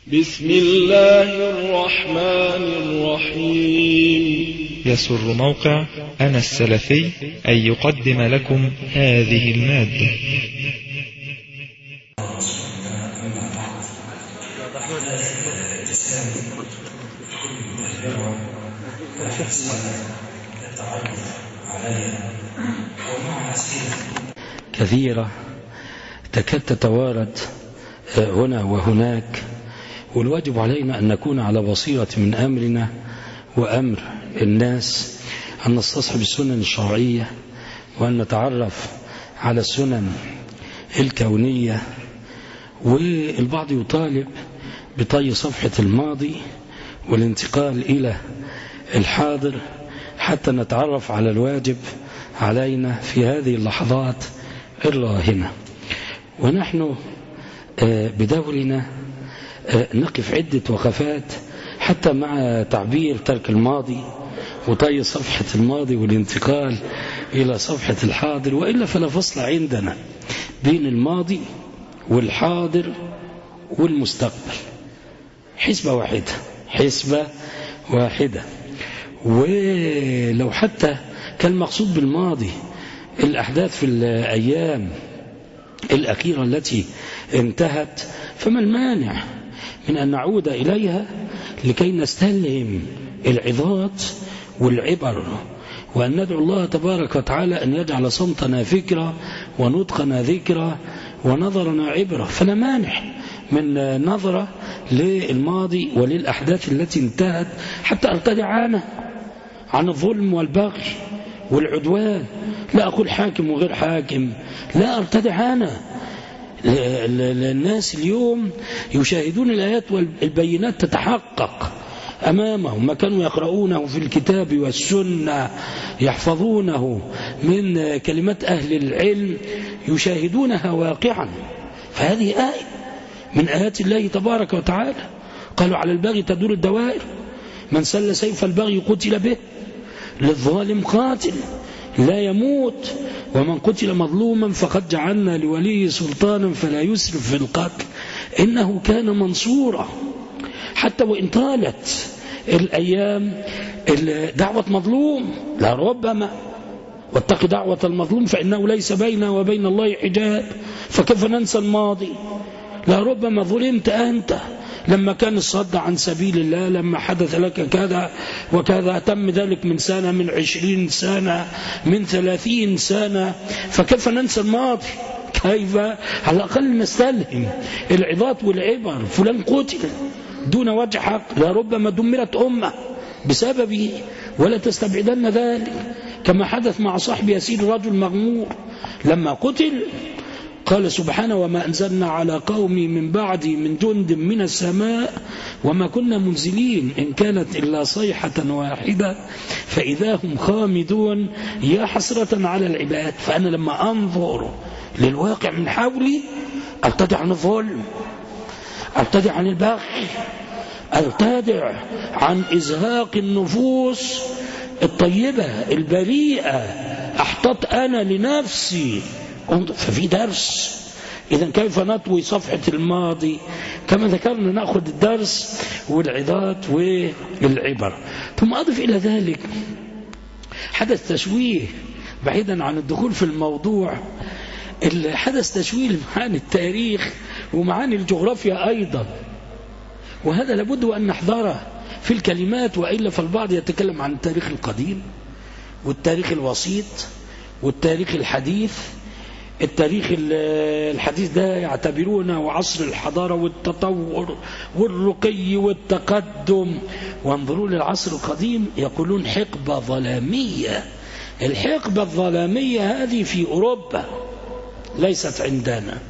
بسم الله الرحمن الرحيم. يسر موقع أنا السلفي أن يقدم لكم هذه المادة. كثيرة تكاد تتوارد هنا وهناك، والواجب علينا أن نكون على بصيرة من أمرنا وأمر الناس، أن نستصحب السنن الشرعية وأن نتعرف على السنن الكونية. والبعض يطالب بطي صفحة الماضي والانتقال إلى الحاضر حتى نتعرف على الواجب علينا في هذه اللحظات الراهنة. ونحن بدورنا نقف عدة وقفات حتى مع تعبير ترك الماضي وطي صفحة الماضي والانتقال إلى صفحة الحاضر، وإلا فلا فصل عندنا بين الماضي والحاضر والمستقبل، حسبة واحدة. ولو حتى كان المقصود بالماضي الأحداث في الأيام الأخيرة التي انتهت، فما المانع من أن نعود إليها لكي نستلهم العظات والعبر، وأن ندعو الله تبارك وتعالى أن يجعل صمتنا فكرة ونطقنا ذكرى ونظرنا عبرة. فلا مانع من نظرة للماضي وللأحداث التي انتهت حتى أرتدع عن الظلم والبغي والعدوان. لا أقول حاكم وغير حاكم، لا أرتدع الناس اليوم يشاهدون الآيات والبينات تتحقق أمامهم، ما كانوا يقرؤونه في الكتاب والسنة يحفظونه من كلمات أهل العلم يشاهدونها واقعا. فهذه آية من آيات الله تبارك وتعالى. قالوا على البغي تدور الدوائر، من سل سيف البغي قتل به، للظالم قاتل لا يموت، ومن قتل مظلوما فقد جعلنا لوليه سلطانا فلا يسرف في القتل إنه كان منصورا. حتى وإن طالت الأيام دعوة مظلوم لا ربما، واتق دعوة المظلوم فإنه ليس بينه وبين الله حجاب. فكيف ننسى الماضي؟ لا ربما ظلمت أنت لما كان الصد عن سبيل الله، لما حدث لك كذا وكذا، تم ذلك من سنة، من 20 سنة، من 30 سنة. فكيف ننسى الماضي؟ كيف على الأقل نستلهم العظات والعبر؟ فلان قتل دون وجه حق، لا ربما دمرت أمة بسببه، ولا تستبعدن ذلك كما حدث مع صاحب ياسين الرجل مغمور لما قتل. قال سبحانه وما أنزلنا على قومي من بعدي من جند من السماء وما كنا منزلين إن كانت إلا صيحة واحدة فإذا هم خامدون يا حسرة على العباد. فأنا لما أنظر للواقع من حولي أرتدع عن الظلم، أرتدع عن البغي، أرتدع عن إزهاق النفوس الطيبة البريئة، أحتط أنا لنفسي. ففي درس. إذا كيف نطوي صفحة الماضي؟ كما ذكرنا نأخذ الدرس والعظات والعبر. ثم أضف إلى ذلك حدث تشويه بعيدا عن الدخول في الموضوع، حدث تشويه لمعاني التاريخ ومعاني الجغرافيا أيضا، وهذا لابد أن نحذره في الكلمات، وإلا فالبعض يتكلم عن التاريخ القديم والتاريخ الوسيط والتاريخ الحديث. التاريخ الحديث ده يعتبرونه عصر الحضارة والتطور والرقي والتقدم، وانظروا للعصر القديم يقولون حقبة ظلامية. الحقبة الظلامية هذه في أوروبا ليست عندنا،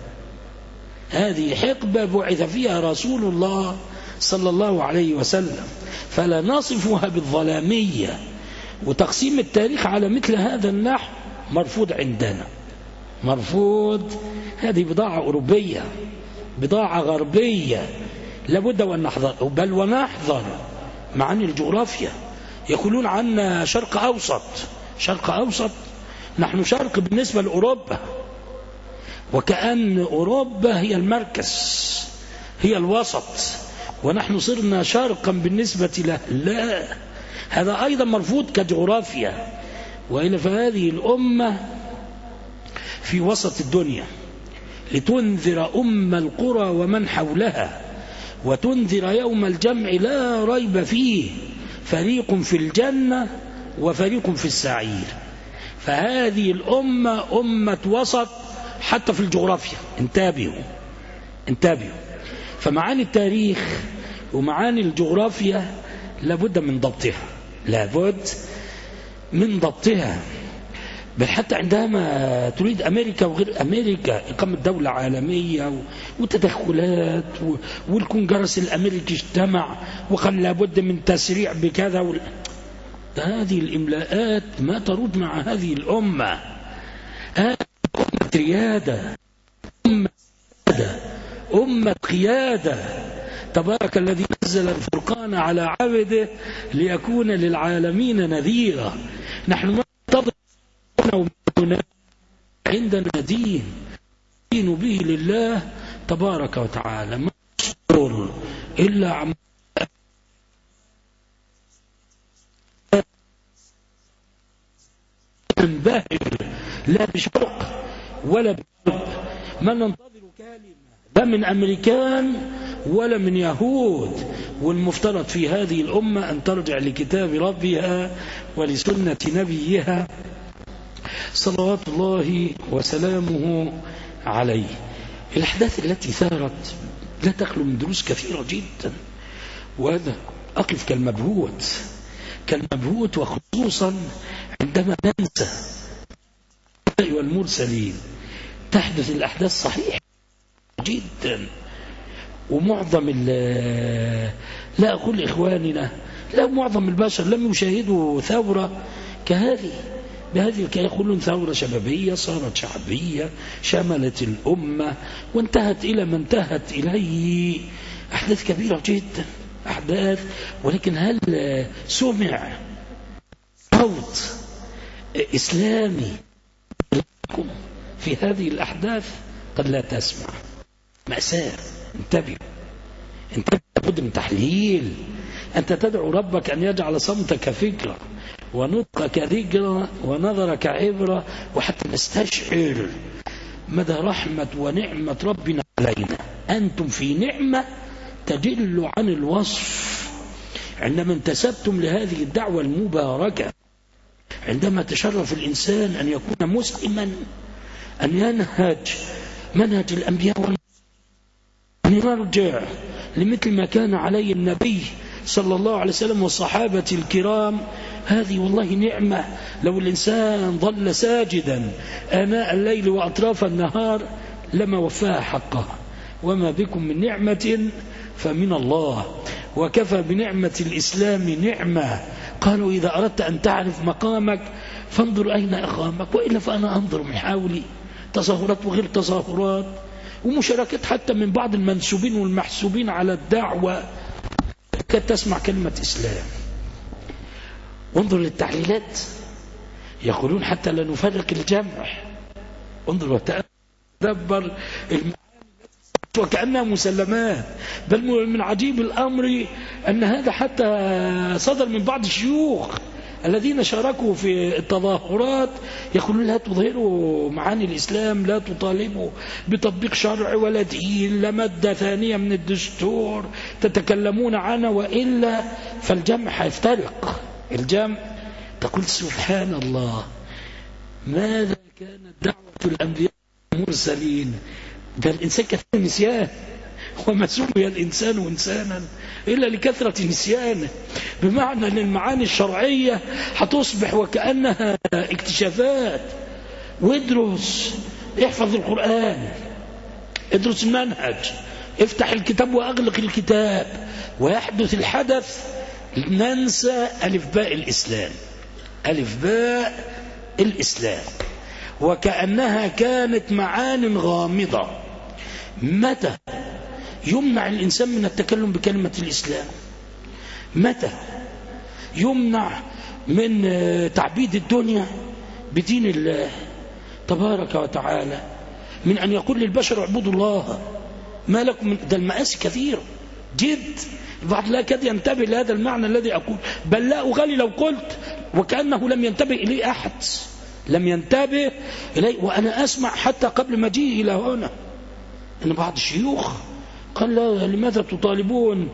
هذه حقبة بعث فيها رسول الله صلى الله عليه وسلم، فلا نصفها بالظلامية. وتقسيم التاريخ على مثل هذا النحو مرفوض عندنا، مرفوض. هذه بضاعة أوروبية، بضاعة غربية، لابد وأن نحذر، بل ونحذر معاني الجغرافيا. يقولون عنا شرق أوسط، شرق أوسط، نحن شرق بالنسبة لأوروبا، وكأن أوروبا هي المركز، هي الوسط، ونحن صرنا شرقا بالنسبة له. لا، هذا أيضا مرفوض كجغرافيا. وإلا فهذه الأمة في وسط الدنيا لتنذر القرى ومن حولها وتنذر يوم الجمع لا ريب فيه، فريق في الجنة وفريق في السعير. فهذه الأمة أمة وسط حتى في الجغرافيا. انتبهوا. فمعاني التاريخ ومعاني الجغرافيا لابد من ضبطها. بل حتى عندما تريد أمريكا وغير أمريكا إقامة دولة عالمية وتدخلات، والكونجرس الأمريكي اجتمع وقال لابد من تسريع بكذا هذه الإملاءات ما ترد مع هذه الأمة. هذه أمة ريادة، أمة قيادة. تبارك الذي نزل الفرقان على عبده ليكون للعالمين نذيرا. نحن ما ننتظر عندنا دين به لله تبارك وتعالى، ما نصبر إلا عن منبهر، لا بشوق ولا بحب. ما ننتظر كلمة لا من أمريكان ولا من يهود. والمفترض في هذه الأمة أن ترجع لكتاب ربها ولسنة نبيها صلوات الله وسلامه عليه. الأحداث التي ثارت لا تخلو من دروس كثيرة جدا، وهذا أقف كالمبهوت وخصوصا عندما ننسى والمرسلين. تحدث الأحداث صحيح جدا، ومعظم لا أقول إخواننا، لا معظم البشر لم يشاهدوا ثورة بهذه يقولون ثورة شبابية صارت شعبية شملت الأمة وانتهت إلى ما انتهت إليه. أحداث كبيرة جدا، أحداث. ولكن هل سمع صوت إسلامي في هذه الأحداث؟ قد لا تسمع. مأساة. انتبه لابد من تحليل. أنت تدعو ربك أن يجعل صمتك فكرة ونطقك ذكرى ونظرك عبرة، وحتى نستشعر مدى رحمة ونعمة ربنا علينا. أنتم في نعمة تجل عن الوصف عندما انتسبتم لهذه الدعوة المباركة. عندما تشرف الإنسان أن يكون مسلما، أن ينهج منهج الأنبياء، أن يرجع لمثل ما كان عليه النبي صلى الله عليه وسلم والصحابة الكرام. هذه والله نعمة. لو الإنسان ظل ساجدا آناء الليل وأطراف النهار لما وفاها حقها. وما بكم من نعمة فمن الله، وكفى بنعمة الإسلام نعمة. قالوا إذا أردت أن تعرف مقامك فانظر أين أقامك، وإلا فأنا أنظر من حولي تظاهرات وغير تظاهرات ومشاركات حتى من بعض المنسوبين والمحسوبين على الدعوة كاد تسمع كلمة إسلام. وانظر للتعليلات، يقولون حتى لا نفرق الجمع. انظر وتدبر وكأنها مسلمات. بل من عجيب الأمر أن هذا حتى صدر من بعض الشيوخ الذين شاركوا في التظاهرات، يقولون لا تظهروا معاني الإسلام، لا تطالبوا بتطبيق شرع ولا دين، لا مادة ثانية من الدستور تتكلمون عنه، وإلا فالجمع هيفترق. الجمع تقول سبحان الله، ماذا كانت دعوة الأنبياء المرسلين؟ ده الإنسان كثير نسيان، وما سمي الإنسان إنسانا إلا لكثرة نسيانه. بمعنى أن المعاني الشرعية هتصبح وكأنها اكتشافات. وادرس، احفظ القرآن، ادرس المنهج، افتح الكتاب وأغلق الكتاب، ويحدث الحدث ننسى ألف باء الإسلام. ألف باء الإسلام وكأنها كانت معان غامضة. متى يمنع الإنسان من التكلم بكلمة الإسلام؟ متى يمنع من تعبيد الدنيا بدين الله تبارك وتعالى؟ من أن يقول للبشر اعبدوا الله. ما لكم من ده؟ المآسي كثيرة جد. البعض لا يكاد ينتبه لهذا المعنى الذي أقول، بل لا أغالي لو قلت وكأنه لم ينتبه إليه أحد، لم ينتبه إليه. وأنا أسمع حتى قبل مجيئي إلى هنا أن بعض الشيوخ قال لا، لماذا تطالبون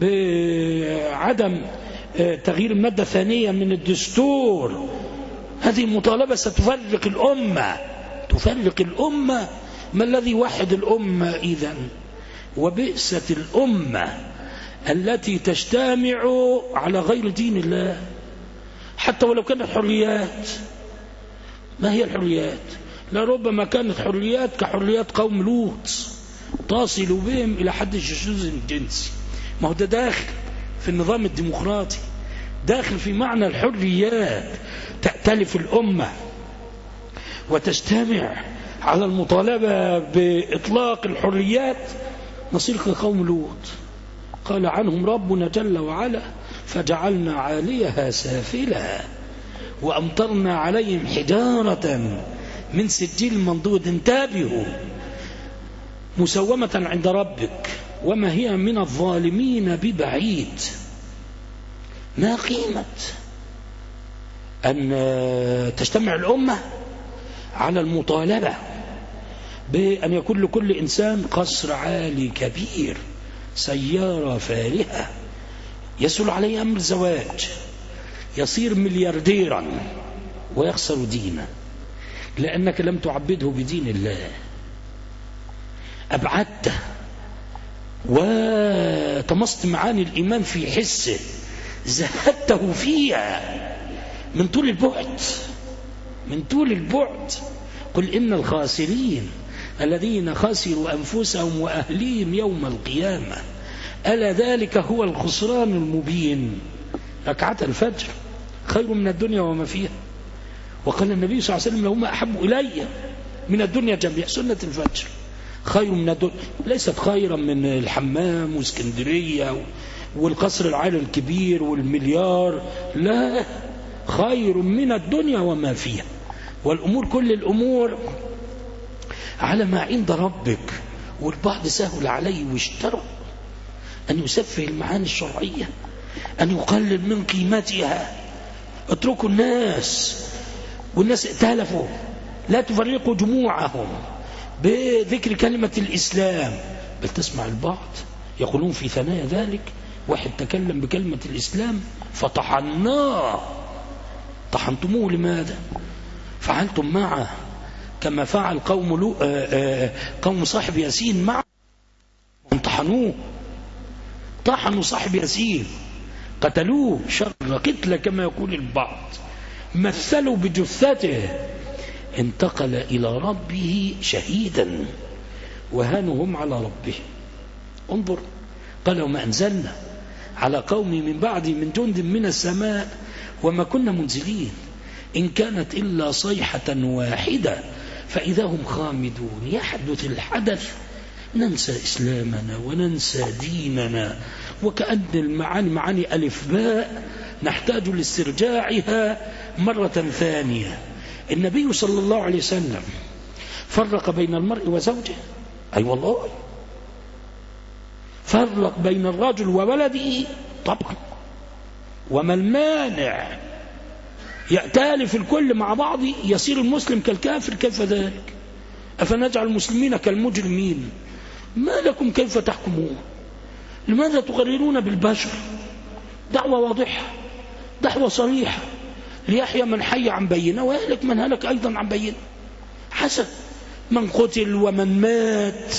بعدم تغيير المادة الثانية من الدستور؟ هذه المطالبة ستفرق الأمة، تفرق الأمة. ما الذي وحد الأمة إذن؟ وبئست الأمة التي تجتمع على غير دين الله، حتى ولو كانت حريات. ما هي الحريات؟ لربما كانت حريات كحريات قوم لوط تصل بهم إلى حد الشذوذ الجنسي. ما هو ده داخل في النظام الديمقراطي، داخل في معنى الحريات. تأتلف الأمة وتجتمع على المطالبة بإطلاق الحريات، نصير كقوم لوط. قال عنهم ربنا جل وعلا فجعلنا عاليها سافلها وأمطرنا عليهم حجارة من سجيل منضود. انتبهوا، مسومة عند ربك وما هي من الظالمين ببعيد. ما قيمة أن تجتمع الأمة على المطالبة بأن يكون لكل إنسان قصر عالي كبير، سيارة فارهة، يسهل عليه أمر الزواج، يصير مليارديرا ويخسر دينه لأنك لم تعبده بدين الله، أبعدته وطمست معاني الإيمان في حسه، زهدته فيها من طول البعد، من طول البعد. قل إن الخاسرين الذين خسروا أنفسهم وأهليهم يوم القيامة ألا ذلك هو الخسران المبين. ركعة الفجر خير من الدنيا وما فيها. وقال النبي صلى الله عليه وسلم لهما أحب إلي من الدنيا جميع. سنة الفجر خير من الدنيا، ليست خيرا من الحمام واسكندرية والقصر العالي الكبير والمليار، لا، خير من الدنيا وما فيها. والأمور كل الأمور على ما عند ربك. والبعض سهل عليه واشتروا أن يسفه المعاني الشرعية، أن يقلل من قيمتها. اتركوا الناس، والناس ائتلفوا، لا تفرقوا جموعهم بذكر كلمة الإسلام. بل تسمع البعض يقولون في ثنايا ذلك واحد تكلم بكلمة الإسلام فطحناه. طحنتموه لماذا؟ فعلتم معه كما فعل قوم صاحب ياسين معه، طحنوه، طحنوا صاحب ياسين، قتلوه شر قتل كما يقول البعض، مثلوا بجثته، انتقل إلى ربه شهيدا وهانوا هم على ربه. انظر، قال وما أنزلنا على قوم من بعد من جند من السماء وما كنا منزلين إن كانت إلا صيحة واحدة فإذا هم خامدون. يحدث الحدث ننسى إسلامنا وننسى ديننا، وكأن المعاني معاني ألف باء نحتاج لاسترجاعها مرة ثانية. النبي صلى الله عليه وسلم فرق بين المرء وزوجه، أي والله فرق بين الرجل وولده طبعا. وما المانع يأتالف الكل مع بعض يصير المسلم كالكافر؟ كيف ذلك؟ أفنجعل المسلمين كالمجرمين؟ ما لكم كيف تحكمون؟ لماذا تقررون بالبشر؟ دعوة واضحة، دعوة صريحة، ليحيى من حي عن بينة ويهلك من هلك أيضا عن بينة. حسن من قتل ومن مات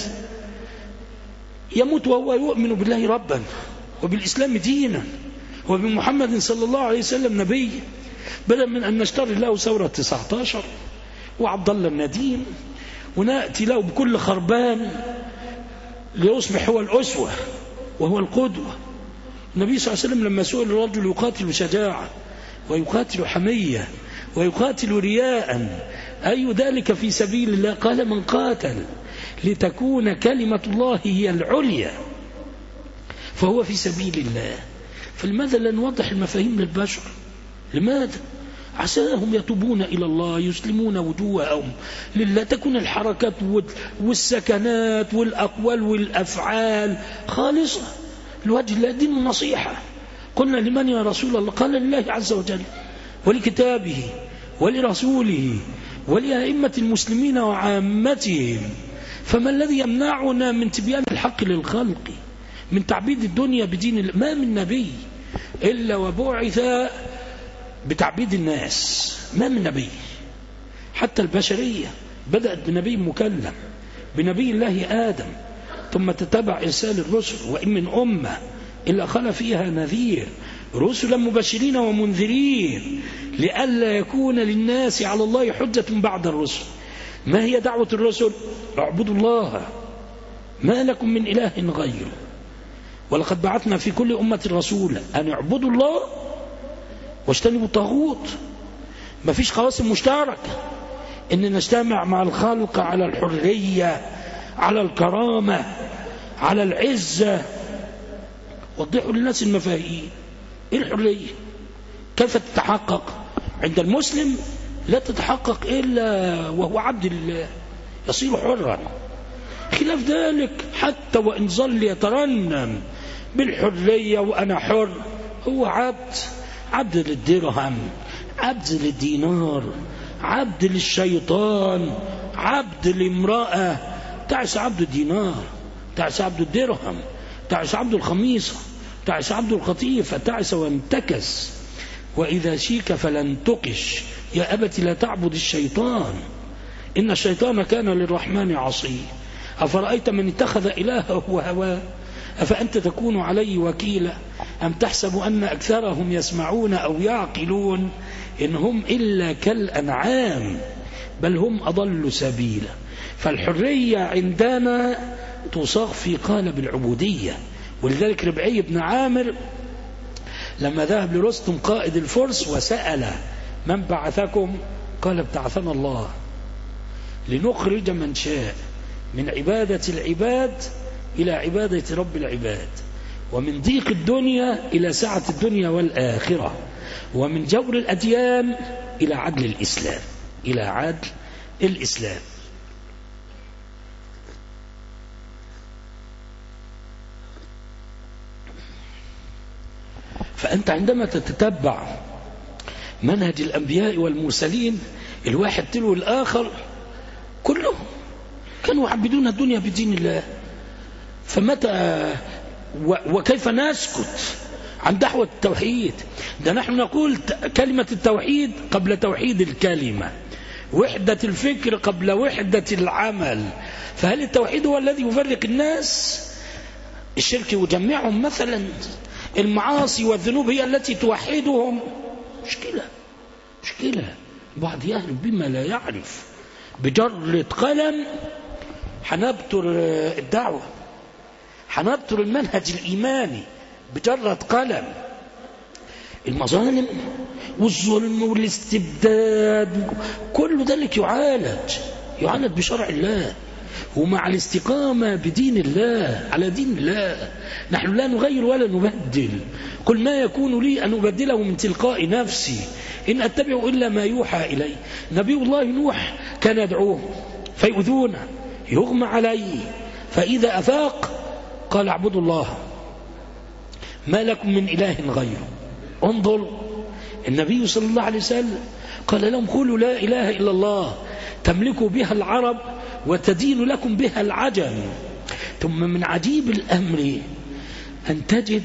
يموت وهو يؤمن بالله ربا وبالإسلام دينا وبمحمد صلى الله عليه وسلم نبيا، بدل من أن نشتري له ثورة 19 وعبد الله النديم ونأتي له بكل خربان ليصبح هو الأسوة وهو القدوة. النبي صلى الله عليه وسلم لما سئل الرجل يقاتل شجاعة ويقاتل حمية ويقاتل رياء أي ذلك في سبيل الله؟ قال من قاتل لتكون كلمة الله هي العليا فهو في سبيل الله. فلماذا لا نوضح المفاهيم للبشر؟ لماذا؟ عساهم يتوبون إلى الله، يسلمون وجوههم لله، تكون الحركات والسكنات والأقوال والأفعال خالصة. لوجه الله، دين النصيحة. قلنا لمن يا رسول الله؟ قال لله عز وجل ولكتابه ولرسوله ولأئمة المسلمين وعامتهم. فما الذي يمنعنا من تبيان الحق للخلق، من تعبيد الدنيا بدين الله؟ ما من نبي إلا وبعث بتعبيد الناس، ما من نبي. حتى البشرية بدأت بنبي مكلم، بنبي الله آدم، ثم تتبع إرسال الرسل، وإن من أمة إلا خلا فيها نذير، رسلا مبشرين ومنذرين لئلا يكون للناس على الله حجة بعد الرسل. ما هي دعوة الرسل؟ اعبدوا الله ما لكم من إله غيره، ولقد بعثنا في كل أمة رسولا أن اعبدوا الله واجتنبوا الطاغوت. ما فيش قواسم مشتركة إن نجتمع مع الخلق على الحرية، على الكرامة، على العزة. وضحوا للناس المفاهيم. إيه الحرية؟ كيف تتحقق؟ عند المسلم لا تتحقق إلا وهو عبد الله، يصير حرا. خلاف ذلك حتى وإن ظل يترنم بالحرية وأنا حر، هو عبد للدرهم، عبد للدينار، عبد للشيطان، عبد لامرأة. تعس عبد الدينار، تعس عبد الدرهم، تعس عبد الخميصة، تعس عبد القطيفة، تعس وانتكس. وإذا شيك فلن تقش، يا أبت لا تعبد الشيطان إن الشيطان كان للرحمن عصيا. أفرأيت من اتخذ إلهه هواه أفأنت تكون عليه وكيلا أم تحسب أن أكثرهم يسمعون أو يعقلون إن هم إلا كالأنعام بل هم أضل سبيلا. فالحرية عندنا تصاغ في قالب العبودية. ولذلك ربعي بن عامر لما ذهب لرستم قائد الفرس وسأل من بعثكم؟ قال ابتعثنا الله لنخرج من شاء من عبادة العباد إلى عبادة رب العباد، ومن ضيق الدنيا إلى سعة الدنيا والآخرة، ومن جور الأديان إلى عدل الإسلام، إلى عدل الإسلام. فأنت عندما تتتبع منهج الأنبياء والمرسلين الواحد تلو الآخر كلهم كانوا يعبدون الدنيا بدين الله. فمتى وكيف نسكت عن دعوة التوحيد؟ ده نحن نقول كلمة التوحيد قبل توحيد الكلمة، وحدة الفكر قبل وحدة العمل. فهل التوحيد هو الذي يفرق الناس؟ الشرك يجمعهم مثلا؟ المعاصي والذنوب هي التي توحدهم؟ مشكلة. بعض يهلك بما لا يعرف. بجرة قلم حنبتر الدعوة، حنبتر المنهج الإيماني بجرة قلم. المظالم والظلم والاستبداد كل ذلك يعالج بشرع الله ومع الاستقامة بدين الله، على دين الله. نحن لا نغير ولا نبدل. قل ما يكون لي أن أبدله من تلقاء نفسي إن أتبع إلا ما يوحى إلي. نبي الله نوح كان يدعوه فيؤذونه، يغمى عليه، فإذا أفاق قال اعبدوا الله ما لكم من إله غيره. انظر النبي صلى الله عليه وسلم قال لهم قولوا لا إله إلا الله تملكوا بها العرب وتدين لكم بها العجم. ثم من عجيب الأمر أن تجد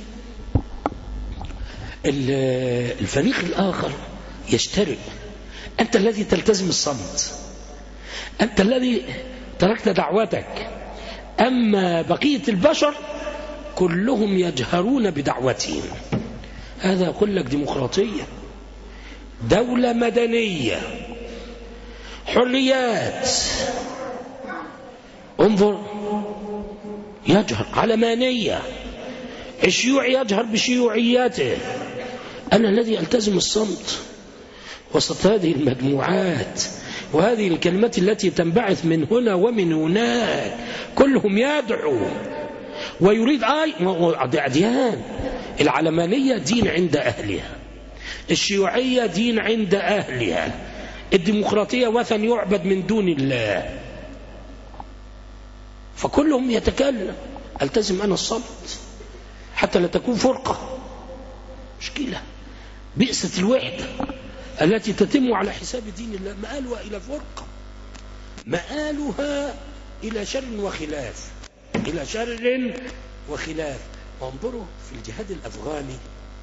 الفريق الآخر يشترك. أنت الذي تلتزم الصمت، أنت الذي تركت دعوتك، أما بقية البشر كلهم يجهرون بدعوتهم. هذا أقول لك ديمقراطية، دولة مدنية، حريات. انظر يجهر علمانية، الشيوعي يجهر بشيوعياته. أنا الذي ألتزم الصمت وسط هذه المجموعات وهذه الكلمات التي تنبعث من هنا ومن هناك. كلهم يدعو ويريد أديان. العلمانية دين عند أهلها، الشيوعية دين عند أهلها، الديمقراطية وثن يعبد من دون الله. فكلهم يتكلم، ألتزم أنا الصمت. حتى لا تكون فرقة. مشكلة، بئست الوحدة التي تتم على حساب دين الله، مآلها إلى فرقة، مآلها إلى شر وخلاف، إلى شر وخلاف. وانظروا في الجهاد الأفغاني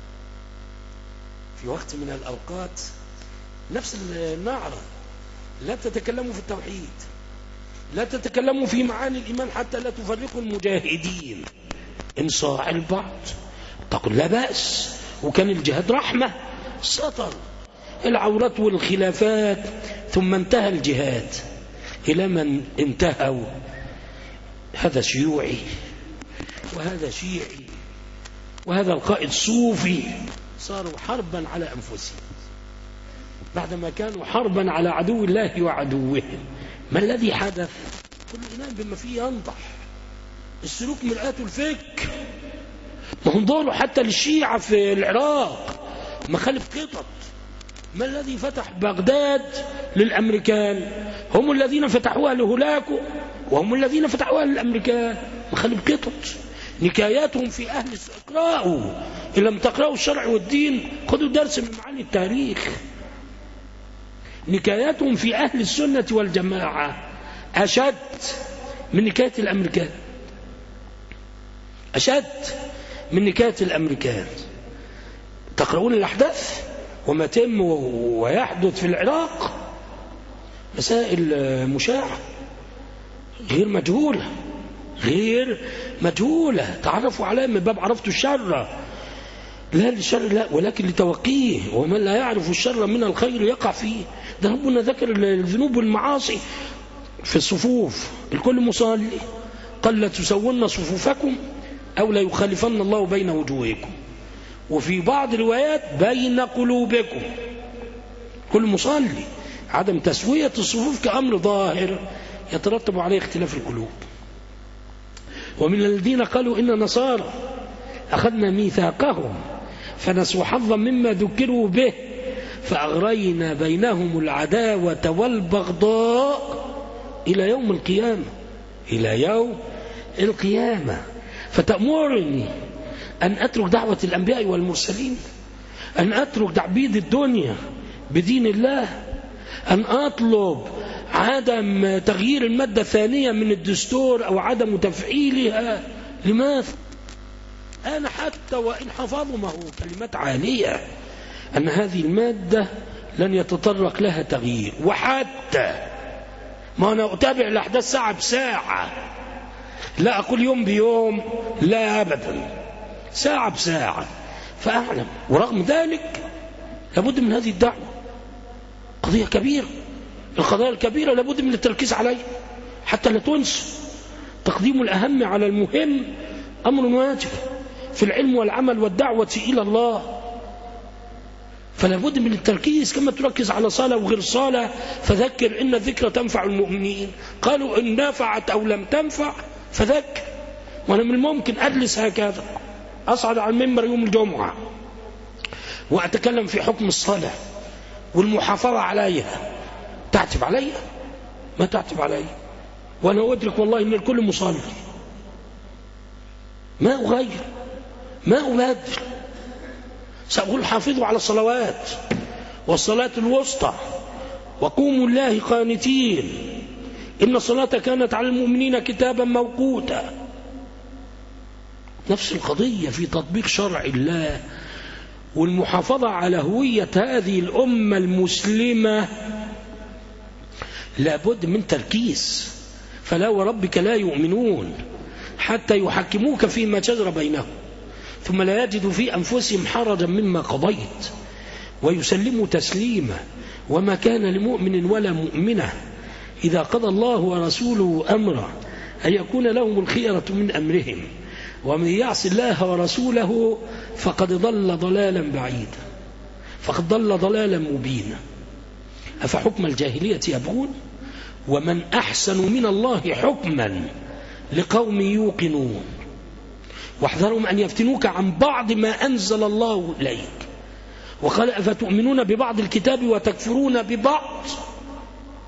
في وقت من الأوقات نفس النعرة: لا تتكلموا في التوحيد، لا تتكلموا في معاني الإيمان حتى لا تفرقوا المجاهدين. انصاع البعض تقول لا بأس، وكان الجهاد رحمة، سطر العورات والخلافات. ثم انتهى الجهاد إلى من انتهوا، هذا شيوعي وهذا شيعي وهذا القائد صوفي، صاروا حربا على أنفسهم بعدما كانوا حربا على عدو الله وعدوهم. ما الذي حدث؟ كل إنسان بما فيه ينضح. السلوك مرآة الفكر. ما انظروا حتى للشيعة في العراق مخالف قطط. ما الذي فتح بغداد للأمريكان؟ هم الذين فتحوها لهولاكو، وهم الذين فتحوها للأمريكان. مخالف قطط. نكاياتهم في أهل اقرأوا، إن لم تقرأوا الشرع والدين خذوا درس من معاني التاريخ. نكاياتهم في أهل السنة والجماعة أشد من نكاية الأمريكان، أشد من نكاية الأمريكان. تقرؤون الأحداث وما تم ويحدث في العراق، مسائل مشاعة غير مجهولة، غير مجهولة. تعرفوا عليها من باب عرفت الشر، لا للشر لا، ولكن لتوقيه. ومن لا يعرف الشر من الخير يقع فيه. ده ربنا ذكر الذنوب والمعاصي في الصفوف. الكل مصلي قال: لا تسون صفوفكم أو لا يخالفن الله بين وجوهكم، وفي بعض الروايات بين قلوبكم. كل مصلي. عدم تسوية الصفوف كأمر ظاهر يترتب عليه اختلاف القلوب. ومن الذين قالوا إن نصارى أخذنا ميثاقهم فنسوا حظا مما ذكروا به فأغرينا بينهم العداوة والبغضاء إلى يوم القيامة، إلى يوم القيامة. فتأمرني أن أترك دعوة الأنبياء والمرسلين، أن أترك تعبيد الدنيا بدين الله، أن أطلب عدم تغيير المادة الثانية من الدستور أو عدم تفعيلها. لماذا؟ أنا حتى وإن حفظوا ما هو كلمات عالية أن هذه المادة لن يتطرق لها تغيير. وحتى ما أنا أتابع الأحداث ساعة بساعة، لا أقول يوم بيوم، لا أبدا، ساعة بساعة، فأعلم. ورغم ذلك لابد من هذه الدعوة. قضية كبيرة، القضايا الكبيرة لابد من التركيز عليها حتى لا تنسى. تقديم الأهم على المهم أمر واجب في العلم والعمل والدعوة إلى الله. فلا بد من التركيز كما تركز على صلاة وغير صلاة. فذكر إن الذكر تنفع المؤمنين. قالوا إن نفعت أو لم تنفع فذكر. وأنا من الممكن أجلس هكذا، أصعد على المنبر يوم الجمعة وأتكلم في حكم الصلاة والمحافظة عليها. تعتب علي؟ ما تعتب علي، وأنا أدرك والله إن الكل مصلي. ما أغير، ما أبدل. سأقول: حافظوا على الصلوات والصلاة الوسطى وقوموا الله قانتين إن الصلاة كانت على المؤمنين كتابا موقوتا. نفس القضية في تطبيق شرع الله والمحافظة على هوية هذه الأمة المسلمة. لابد من تركيز. فلا وربك لا يؤمنون حتى يحكموك فيما شجر بينهم ثم لا يجدوا في أنفسهم حرجا مما قضيت ويسلموا تسليما. وما كان لمؤمن ولا مؤمنة إذا قضى الله ورسوله أمرا أن يكون لهم الخيرة من أمرهم ومن يعص الله ورسوله فقد ضل ضلالا بعيدا، فقد ضل ضلالا مبينا. أفحكم الجاهلية يبغون ومن أحسن من الله حكما لقوم يوقنون. واحذرهم أن يفتنوك عن بعض ما أنزل الله إليك. وقال: أفتؤمنون ببعض الكتاب وتكفرون ببعض.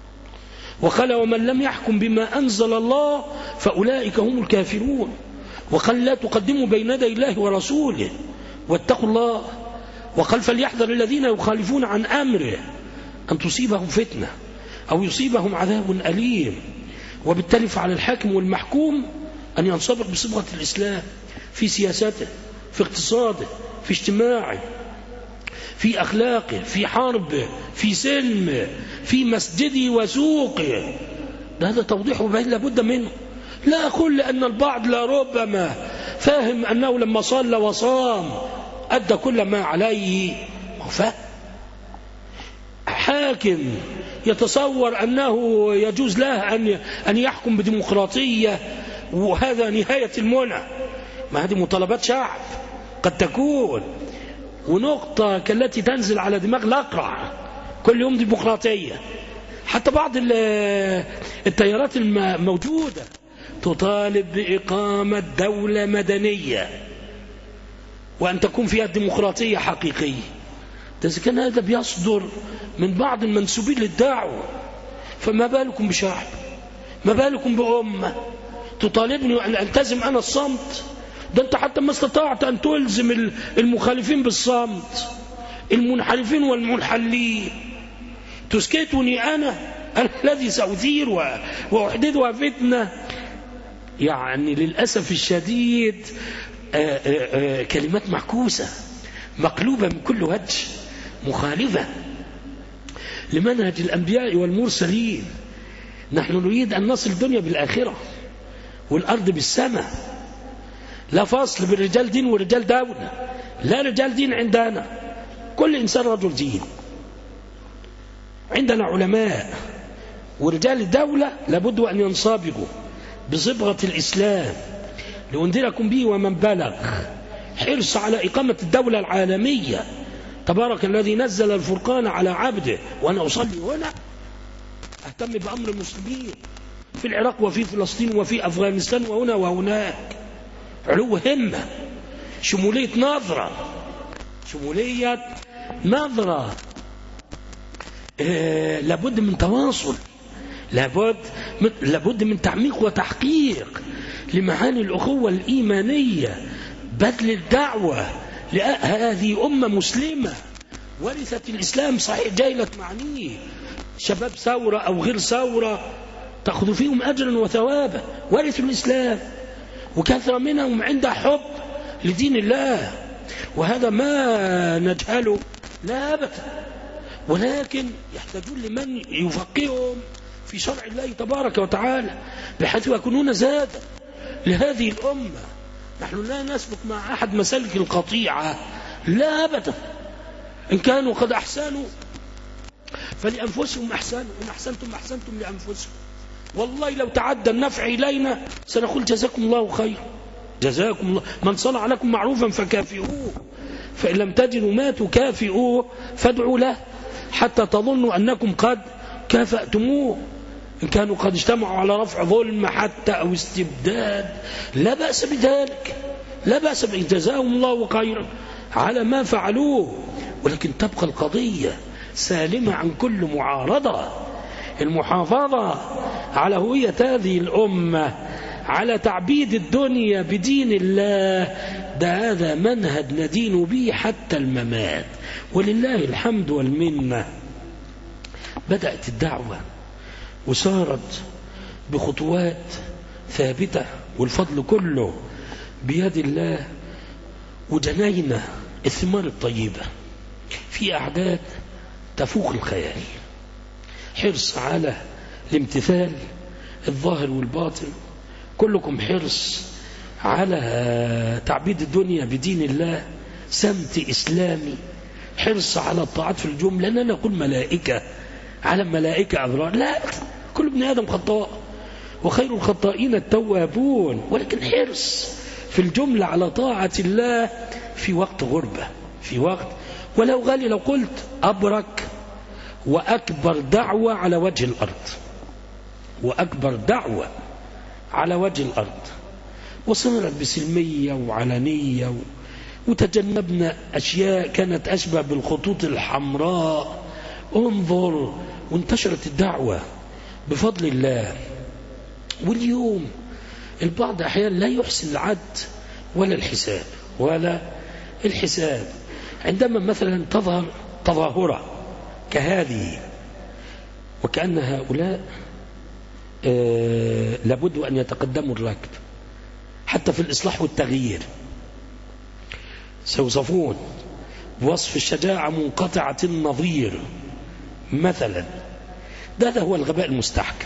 وقال: ومن لم يحكم بما أنزل الله فأولئك هم الكافرون. وقال لا تقدموا بين يدي الله ورسوله واتقوا الله. وقال فليحذر الذين يخالفون عن أمره أن تصيبهم فتنة أو يصيبهم عذاب أليم. وبالتالي فعلى الحاكم والمحكوم أن ينصبغ بصبغة الإسلام في سياسته، في اقتصاده، في اجتماعه، في أخلاقه، في حربه، في سلمه، في مسجده وسوقه. هذا توضيح وبين لابد منه. لا أقول لأن البعض لربما فاهم أنه لما صلى وصام أدى كل ما عليه. فاهم حاكم يتصور أنه يجوز له أن يحكم بديمقراطية وهذا نهاية المنى. ما هذه مطالبات شعب قد تكون، ونقطة كالتي تنزل على دماغ الأقرع كل يوم ديمقراطية. حتى بعض التيارات الموجودة تطالب بإقامة دولة مدنية وأن تكون فيها ديمقراطية حقيقية. إذا كان هذا بيصدر من بعض المنسوبين للدعوة، فما بالكم بشعب؟ ما بالكم بأمة تطالبني أن ألتزم أنا الصمت؟ ده أنت حتى ما استطعت أن تلزم المخالفين بالصمت، المنحرفين والمنحلين، تسكتني أنا الذي سأثير وأحدثها فتنة. يعني للأسف الشديد كلمات معكوسة مقلوبة من كل وجه، مخالفة لمنهج الأنبياء والمرسلين. نحن نريد أن نصل الدنيا بالآخرة والأرض بالسماء. لا فصل بين رجال دين ورجال دولة. لا رجال دين عندنا، كل إنسان رجل دين. عندنا علماء، ورجال الدولة لابد أن ينصبغوا بصبغة الإسلام لأنذركم به ومن بلغ. حرص على إقامة الدولة العالمية. تبارك الذي نزل الفرقان على عبده. وأنا أصلي هنا أهتم بأمر المسلمين في العراق وفي فلسطين وفي أفغانستان وهنا وهناك. علو همة، شمولية نظرة، شمولية نظرة. لابد من تواصل، لابد من تعميق وتحقيق لمعاني الأخوة الإيمانية، بذل الدعوة لهذه أمة مسلمة ورثت الإسلام صحيح جايلت معنيه. شباب ثورة أو غير ثورة تأخذ فيهم أجرا وثوابا، ورثوا الإسلام، وكثر منهم عندها حب لدين الله، وهذا ما نجهله لا أبدا. ولكن يحتاجون لمن يفقههم في شرع الله تبارك وتعالى بحيث يكونون زادا لهذه الأمة. نحن لا نسلك مع أحد مسالك القطيعة، لا أبدا. إن كانوا قد أحسنوا فلأنفسهم أحسنوا، إن أحسنتم أحسنتم لأنفسهم. والله لو تعدى النفع إلينا سنقول جزاكم الله خير، جزاكم الله. من صنع لكم معروفا فكافئوه، فإن لم تجدوا ما تكافئوه فادعوا له حتى تظنوا أنكم قد كافأتموه. إن كانوا قد اجتمعوا على رفع ظلم حتى أو استبداد لا بأس بذلك، لا بأس بذلك، جزاهم الله خيرا على ما فعلوه. ولكن تبقى القضية سالمة عن كل معارضة. المحافظة على هوية هذه الأمة، على تعبيد الدنيا بدين الله، ده هذا منهج ندين به حتى الممات. ولله الحمد والمنة. بدأت الدعوة وصارت بخطوات ثابتة، والفضل كله بيد الله، وجنينا الثمار الطيبة في أعداد تفوق الخيال. حرص على الامتثال الظاهر والباطن، كلكم حرص على تعبيد الدنيا بدين الله، سمت إسلامي، حرص على الطاعات في الجملة. لا نقول ملائكة على ملائكة أبرار، لا، كل ابن آدم خطاء وخير الخطائين التوابون، ولكن حرص في الجملة على طاعة الله في وقت غربة، في وقت ولو غالي. لو قلت أبرك وأكبر دعوة على وجه الأرض، وأكبر دعوة على وجه الأرض، وصارت بسلمية وعلنية، وتجنبنا أشياء كانت أشبه بالخطوط الحمراء. انظر، وانتشرت الدعوة بفضل الله. واليوم البعض أحيانا لا يحسن العد ولا الحساب عندما مثلا تظهر تظاهرة كهذه وكأن هؤلاء لابد أن يتقدموا الركب حتى في الإصلاح والتغيير، سيوصفون بوصف الشجاعة منقطعة النظير مثلا. ده هو الغباء المستحكم.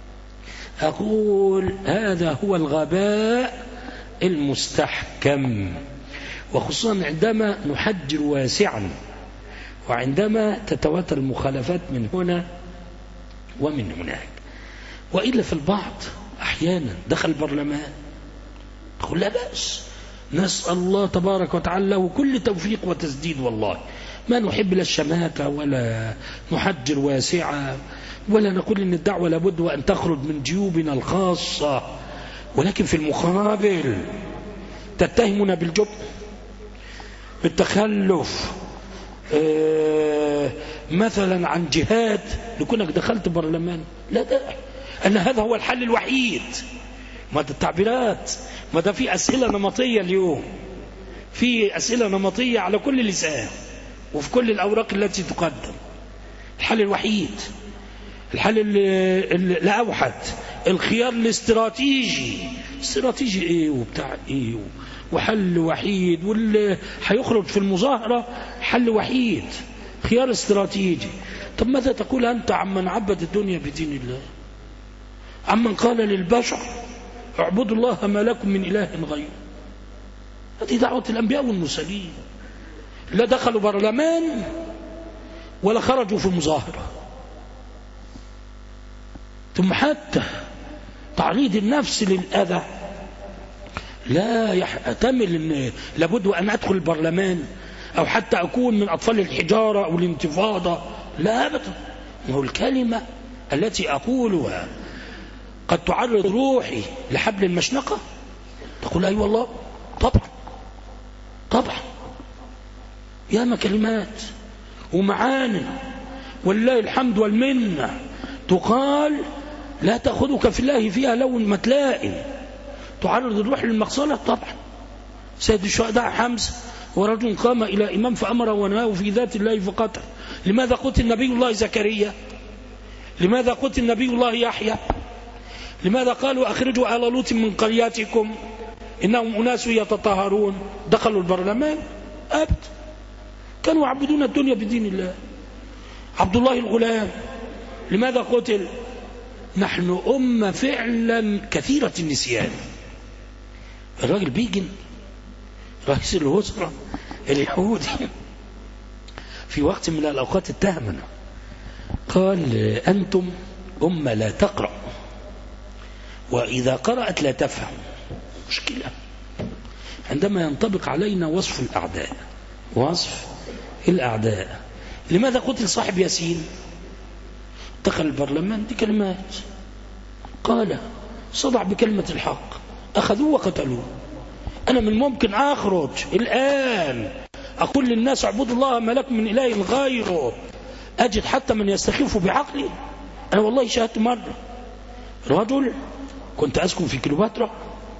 أقول هذا هو الغباء المستحكم، وخصوصا عندما نحجر واسعا وعندما تتواتر المخالفات من هنا ومن هناك. وإلا في البعض أحيانا دخل البرلمان تقول لا بأس، نسأل الله تبارك وتعالى له كل توفيق وتسديد، والله ما نحب لا الشماتة ولا نحجر واسعة ولا نقول إن الدعوة لابد وأن تخرج من جيوبنا الخاصة، ولكن في المقابل تتهمنا بالجبن بالتخلف مثلا عن جهاد لكونك دخلت برلمان. لا ده أن هذا هو الحل الوحيد. ما ده التعبيرات، ما ده في أسئلة نمطية اليوم، في أسئلة نمطية على كل لسان وفي كل الأوراق التي تقدم. الحل الوحيد، الحل اللي أوحد، الخيار الاستراتيجي. استراتيجي إيه وبتاع إيه وحل وحيد، واللي هيخرج في المظاهرة حل وحيد، خيار استراتيجي. طب ماذا تقول أنت عمن عبد الدنيا بدين الله، عمن قال للبشر اعبدوا الله ما لكم من إله غيره؟ هذه دعوة الأنبياء والمرسلين. لا دخلوا برلمان ولا خرجوا في مظاهرة. ثم حتى تعريض النفس للأذى لا يحتمل أن لابد أن أدخل البرلمان أو حتى أكون من أطفال الحجارة أو الانتفاضة. لا أبدا. وهو الكلمة التي أقولها قد تعرض روحي لحبل المشنقة. تقول أي والله طبعا ياما كلمات ومعاني والله الحمد والمنة تقال لا تأخذك في الله فيها لون متلائم، تعرض الروح للمقصلة. طبعا سيد الشهداء حمزة ورجل قام إلى إمام فأمره ونهاه في ذات الله فقتل. لماذا قتل نبي الله زكريا؟ لماذا قتل نبي الله يحيى؟ لماذا قالوا أخرجوا آل لوط من قرياتكم إنهم أناس يتطهرون؟ دخلوا البرلمان؟ أبد. كانوا يعبدون الدنيا بدين الله. عبد الله الغلام لماذا قتل؟ نحن أمة فعلا كثيرة النسيان. الراجل بيجن رئيس الوزراء اليهودي في وقت من الأوقات اتهمنا، قال أنتم أمة لا تقرأ، وإذا قرأت لا تفهم. مشكلة عندما ينطبق علينا وصف الأعداء. لماذا قتل صاحب ياسين؟ دخل البرلمان، دي كلمات قال صدع بكلمة الحق، أخذوه وقتلوه. أنا من ممكن أخرج الآن أقول للناس اعبدوا الله ما لكم من إله غيره، أجد حتى من يستخف بعقلي. أنا والله شاهدت مرة رجل كنت أسكن في كليوباترا،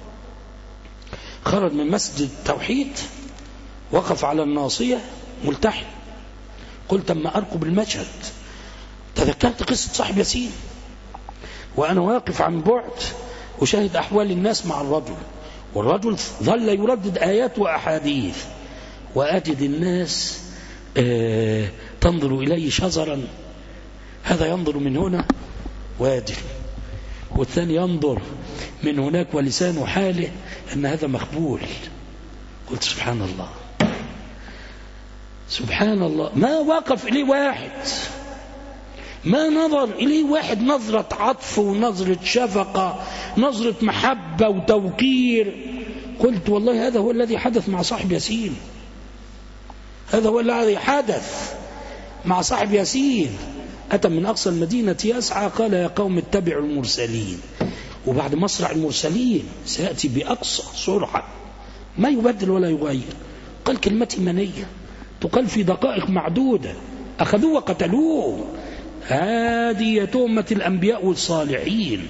خرج من مسجد التوحيد وقف على الناصية ملتحي. قلت أما أرقب المشهد تذكرت قصة صاحب ياسين، وأنا واقف عن بعد أشاهد أحوال الناس مع الرجل، والرجل ظل يردد آيات وأحاديث، وأجد الناس تنظر إليه شزرا، هذا ينظر من هنا وادر، والثاني ينظر من هناك ولسان حاله أن هذا مخبول. قلت سبحان الله سبحان الله، ما وقف إليه واحد، ما نظر إليه واحد نظرة عطف ونظرة شفقة، نظرة محبة وتوقير. قلت والله هذا هو الذي حدث مع صاحب ياسين، هذا هو الذي حدث مع صاحب ياسين. أتى من أقصى المدينة يسعى قال يا قوم اتبعوا المرسلين، وبعد مصرع المرسلين سيأتي بأقصى سرعة ما يبدل ولا يغير. قال كلمتي منية تقال في دقائق معدودة، أخذوه وقتلوه. هذه تهمة الأنبياء والصالحين،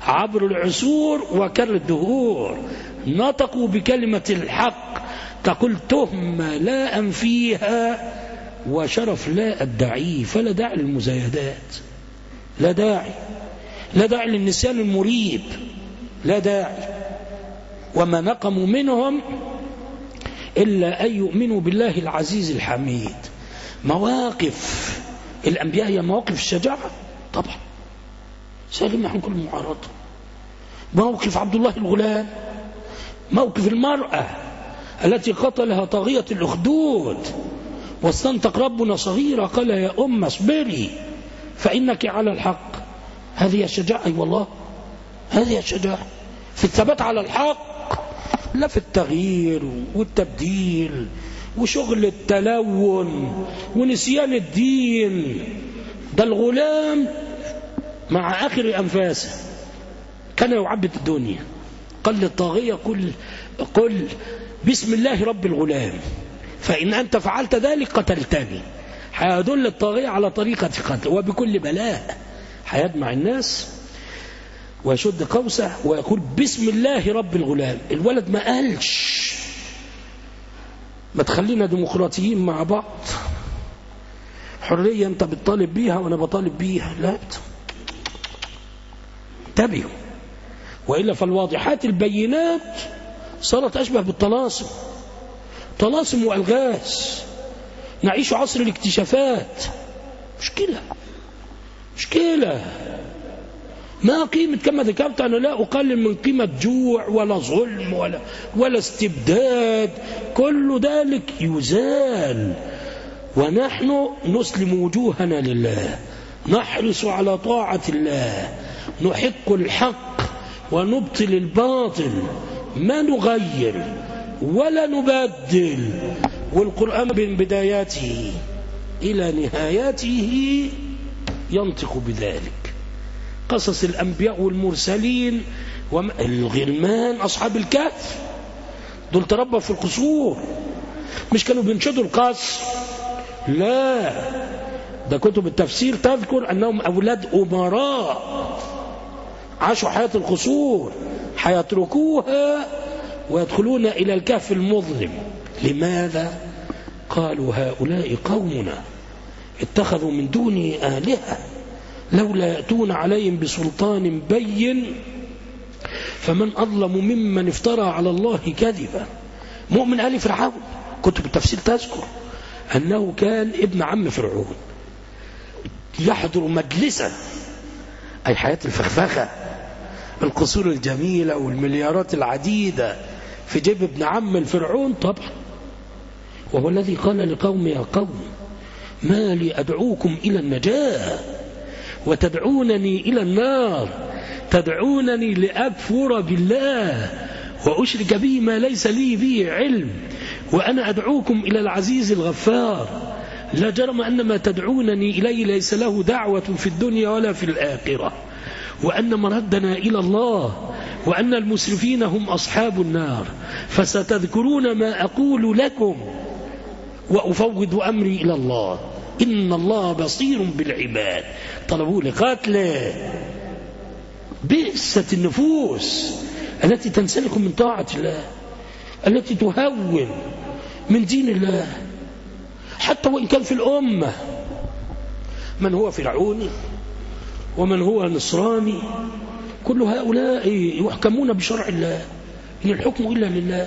عبر العصور وكر الدهور نطقوا بكلمة الحق، تقول تهمة لا أنفيها وشرف لا أدعيه، فلا داعي للمزايدات، لا داعي للنسيان المريب، لا داعي. وما نقموا منهم إلا أن يؤمنوا بالله العزيز الحميد. مواقف الأنبياء هي مواقف الشجاعة طبعا، سالم عن كل معارضة. موقف عبد الله الغلام، موقف المرأة التي قتلها طاغية الأخدود واستنطق ربنا صغيرة قال يا أم اصبري فإنك على الحق. هذه الشجاعة، أي والله هذه الشجاعة في الثبات على الحق، لا في التغيير والتبديل وشغل التلون ونسيان الدين. ده الغلام مع آخر أنفاسه كان يعبد الدنيا، قال للطاغية قل بسم الله رب الغلام فإن أنت فعلت ذلك قتلتني. هيدل الطاغية على طريقة قتل، وبكل بلاء هيجمع الناس ويشد قوسه ويقول بسم الله رب الغلام. الولد ما قالش ما تخلينا ديمقراطيين مع بعض، حرية انت بتطالب بيها وانا بطالب بيها، لا انتبهوا. وإلا فالواضحات البينات صارت أشبه بالطلاسم، طلاسم وألغاز. نعيش عصر الاكتشافات، مشكلة. ما قيمة كما ذكرت، أنا لا أقلل من قيمة جوع ولا ظلم ولا استبداد، كل ذلك يزال ونحن نسلم وجوهنا لله، نحرص على طاعة الله، نحق الحق ونبطل الباطل، ما نغير ولا نبدل. والقرآن من بداياته إلى نهاياته ينطق بذلك. قصص الأنبياء والمرسلين والغلمان أصحاب الكهف دول تربوا في القصور، مش كانوا بينشدوا القصر، لا، ده كتب التفسير تذكر أنهم أولاد أمراء عاشوا حياة القصور، هيتركوها ويدخلون إلى الكهف المظلم. لماذا؟ قالوا هؤلاء قومنا اتخذوا من دونه آلهة لولا يأتون عليهم بسلطان بين فمن أظلم ممن افترى على الله كذبا. مؤمن آل فرعون كتب التفسير تذكر أنه كان ابن عم فرعون، يحضر مجلسا، أي حياة الفخفخة، القصور الجميلة والمليارات العديدة في جيب ابن عم الفرعون طبعا. وهو الذي قال لقوم يا قوم ما لي أدعوكم إلى النجاة وتدعونني إلى النار، تدعونني لأكفر بالله وأشرك به ما ليس لي به علم، وأنا أدعوكم إلى العزيز الغفار، لا جرم أن ما تدعونني إليه ليس له دعوة في الدنيا ولا في الآخرة، وأن مردنا إلى الله، وأن المسرفين هم أصحاب النار، فستذكرون ما أقول لكم وأفوض أمري إلى الله إن الله بصير بالعباد. طلبوا لقاتله. بئست النفوس التي تنسلخ من طاعة الله، التي تهون من دين الله، حتى وإن كان في الأمة من هو فرعوني ومن هو نصراني، كل هؤلاء يحكمون بشرع الله، إن الحكم إلا لله.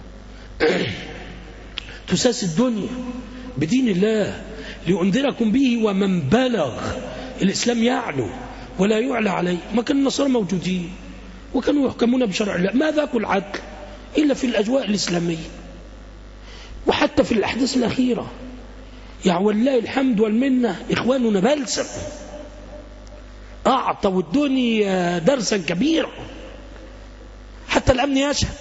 تساس الدنيا بدين الله لينذركم به ومن بلغ. الإسلام يعلو ولا يعلى عليه. ما كان النصارى موجودين وكانوا يحكمون بشرع الله، ما ذاكوا العدل إلا في الأجواء الإسلامية، وحتى في الأحداث الأخيرة يعني والله الحمد والمنة إخواننا بلسم أعطوا الدنيا درسا كبيرا. حتى الأمن يشهد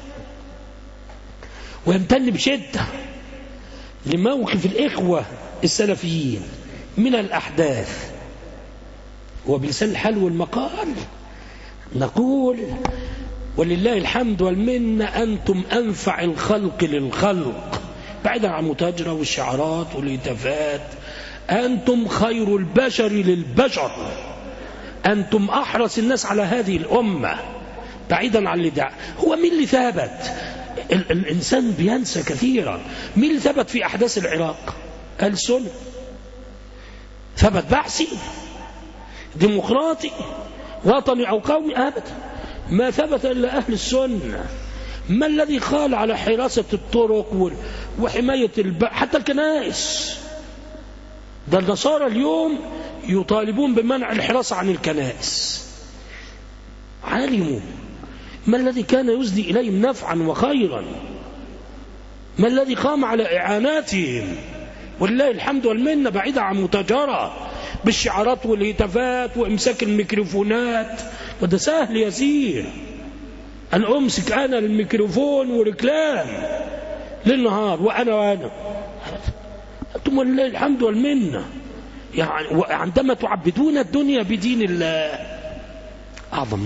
ويمتن بشدة لموقف الإخوة السلفيين من الأحداث. وبلسان الحال والمقال نقول ولله الحمد والمنة أنتم أنفع الخلق للخلق، بعيدا عن المتاجرة والشعارات والهتافات، أنتم خير البشر للبشر، أنتم أحرص الناس على هذه الأمة بعيدا عن الادعاء. هو مين اللي ثابت؟ الإنسان بينسى كثيرا. مين اللي ثبت في أحداث العراق؟ أهل السنة. ثبت بعثي ديمقراطي وطني أو قومي؟ أبدا، ما ثبت إلا أهل السنة. ما الذي قال على حراسة الطرق وحماية حتى الكنائس؟ ده النصارى اليوم يطالبون بمنع الحراسة عن الكنائس. علموا ما الذي كان يسدي إليهم نفعا وخيرا، ما الذي قام على إعاناتهم، والله الحمد والمنة، بعيدة عن متاجرة بالشعارات والهتافات وإمساك الميكروفونات. وده سهل يسير أن أمسك أنا الميكروفون وركلام للنهار وأنا أنتم والله الحمد والمنة. يعني عندما تعبدون الدنيا بدين الله، أعظم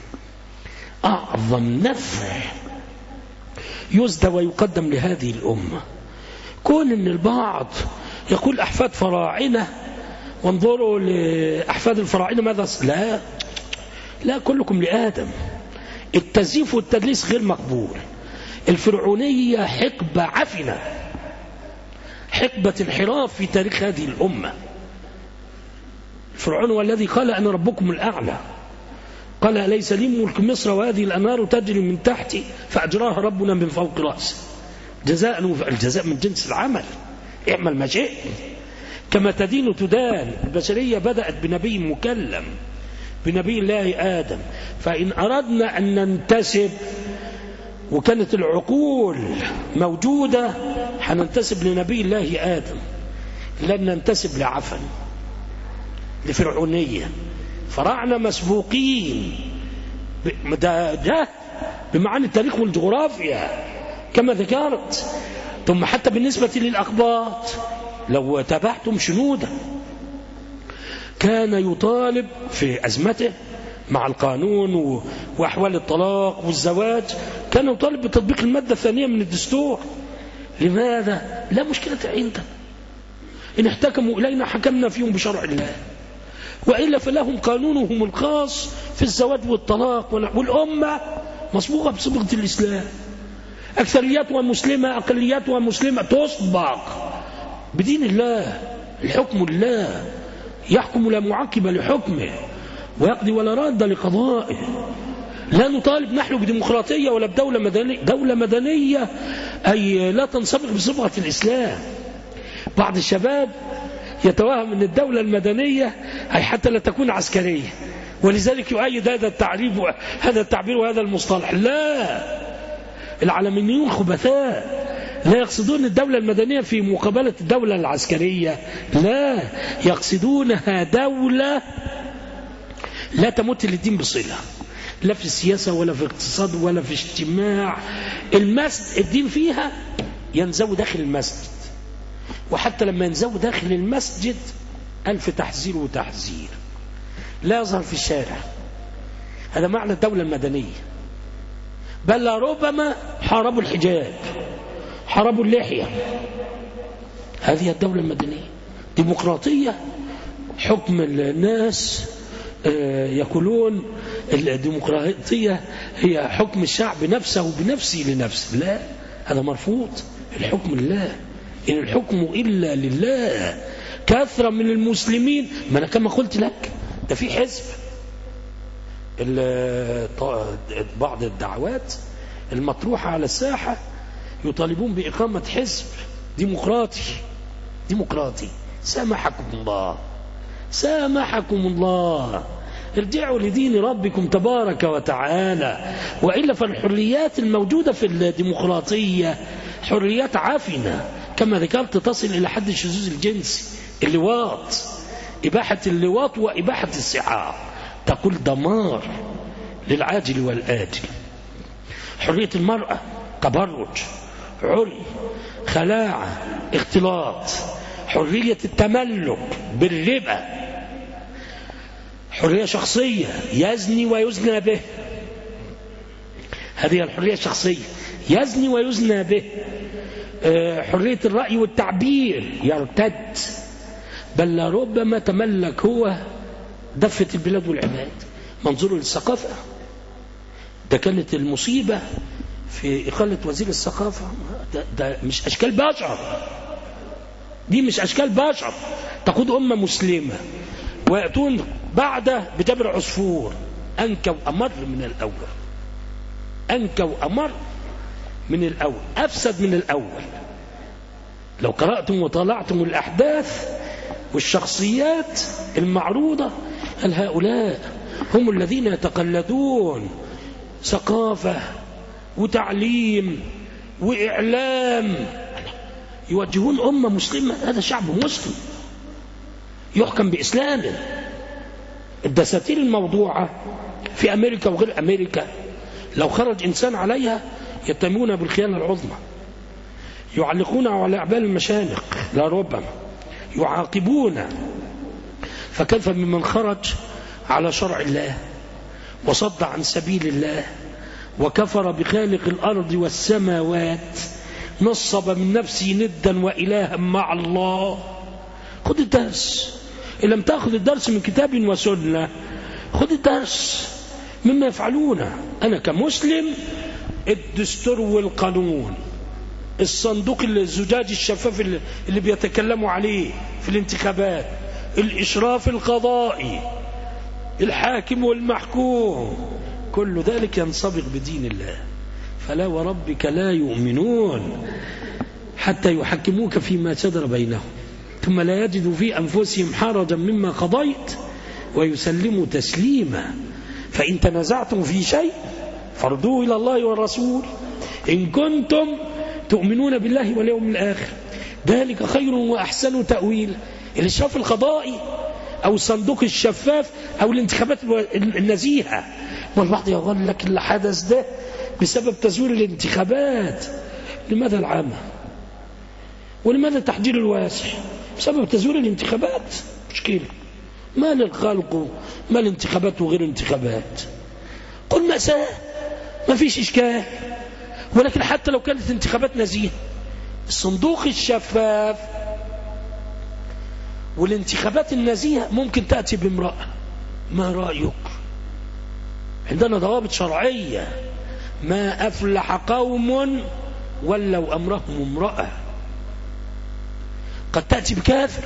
نفع يسدى ويقدم لهذه الأمة. كون أن البعض يقول أحفاد فراعنة وانظروا لأحفاد الفراعنة ماذا، لا كلكم لآدم. التزييف والتدليس غير مقبول. الفرعونية حقبة عفنة، حقبة انحراف في تاريخ هذه الأمة. فرعون هو الذي قال أنا ربكم الأعلى، قال أليس لي ملك مصر وهذه الأنهار تجري من تحتي فأجراها ربنا من فوق رأسه. الجزاء من جنس العمل، اعمل ما شئت كما تدين تدان. البشرية بدأت بنبي مكلم، بنبي الله آدم. فإن أردنا أن ننتسب وكانت العقول موجودة حننتسب لنبي الله آدم، لن ننتسب لعفن لفرعونية. فراعنا مسبوقين ده بمعنى التاريخ والجغرافيا كما ذكرت. ثم حتى بالنسبة للأقباط لو تابعتم شنودا كان يطالب في أزمته مع القانون وأحوال الطلاق والزواج، كان يطالب بتطبيق المادة الثانية من الدستور. لماذا؟ لا مشكلة عندنا، إن احتكموا إلينا حكمنا فيهم بشرع الله، وإلا فلهم قانونهم الخاص في الزواج والطلاق. والأمة مصبوغة بصبغة الإسلام، أكثرياتها مسلمة أقلياتها مسلمة، تصبغ بدين الله. الحكم لله، يحكم لا معقب لحكمه ويقضي ولا راد لقضائه. لا نطالب نحن بديمقراطية ولا بدولة مدنية. دولة مدنية أي لا تنصبغ بصبغة الإسلام. بعض الشباب يتوهم أن الدولة المدنية أي حتى لا تكون عسكرية، ولذلك يؤيد هذا التعبير وهذا المصطلح. لا، العلمانيون خبثاء، لا يقصدون الدولة المدنية في مقابلة الدولة العسكرية، لا، يقصدونها دولة لا تمت للدين بصلة، لا في السياسة ولا في الاقتصاد ولا في اجتماع. المسجد الدين فيها ينزو داخل المسجد، وحتى لما ينزو داخل المسجد 1000 تحذير وتحذير، لا يظهر في الشارع. هذا معنى الدولة المدنية. بل ربما حاربوا الحجاب، حاربوا اللحية. هذه الدولة المدنية. ديمقراطية حكم الناس، يقولون الديمقراطية هي حكم الشعب نفسه بنفسه لنفسه. لا، هذا مرفوض. الحكم لله، إن الحكم إلا لله. كثرة من المسلمين، ما أنا كما قلت لك ده في حزب، بعض الدعوات المطروحة على الساحة يطالبون بإقامة حزب ديمقراطي. سامحكم الله، ارجعوا لدين ربكم تبارك وتعالى. وإلا فالحريات الموجودة في الديمقراطية حريات عافنة كما ذكرت، تصل إلى حد الشذوذ الجنسي، اللواط، إباحة اللواط وإباحة السحاق، تقول دمار للعاجل والآجل. حرية المرأة، تبرج، عري، خلاعة، اختلاط. حرية التملك بالربا، حرية شخصية، يزني ويزنى به. هذه الحرية الشخصية، يزني ويزنى به. حرية الرأي والتعبير، يرتد، بل لربما تملك هو دفت البلاد والعباد. منظور للثقافة، ده كانت المصيبة في إقالة وزير الثقافة. ده مش أشكال بشر، دي مش أشكال بشر. تقود أمة مسلمة ويأتون بعده بجبر عصفور، أنكى وأمر من الأول، أنكى وأمر من الأول، أفسد من الأول. لو قرأتم وطالعتم الأحداث والشخصيات المعروضة، هل هؤلاء هم الذين يتقلدون ثقافة وتعليم وإعلام يوجهون أمة مسلمة؟ هذا شعب مسلم يحكم بإسلامه. الدساتير الموضوعة في أمريكا وغير أمريكا لو خرج إنسان عليها يتهمون بالخيانة العظمى، يعلقون على أعبال المشانق لا ربما، يعاقبون. فكيف بمن خرج على شرع الله وصد عن سبيل الله وكفر بخالق الأرض والسماوات، نصب من نفسه ندا وإلها مع الله؟ خذ الدرس. إن لم تأخذ الدرس من كتاب وسنة، خذ الدرس مما يفعلونه. أنا كمسلم الدستور والقانون، الصندوق الزجاج الشفاف اللي بيتكلموا عليه في الانتخابات، الإشراف القضائي، الحاكم والمحكوم، كل ذلك ينصبغ بدين الله. فلا وربك لا يؤمنون حتى يحكموك فيما شجر بينهم ثم لا يجدوا في أنفسهم حرجا مما قضيت ويسلموا تسليما. فإن تنازعتم في شيء فردوه إلى الله والرسول إن كنتم تؤمنون بالله واليوم الآخر، ذلك خير وأحسن تأويل. الإشراف القضائي أو الصندوق الشفاف أو الانتخابات النزيهة. والبعض يقول لك اللي حدث ده بسبب تزوير الانتخابات. لماذا العامة؟ ولماذا التحجير الواسع؟ بسبب تزوير الانتخابات. مشكلة ما للخلق، ما الانتخابات وغير انتخابات. قل مأساة، ما فيش إشكال. ولكن حتى لو كانت انتخابات نزيهة، الصندوق الشفاف والانتخابات النزيهة ممكن تأتي بامرأة. ما رأيك؟ عندنا ضوابط شرعية. ما أفلح قوم ولو أمرهم امرأة. قد تأتي بكافر،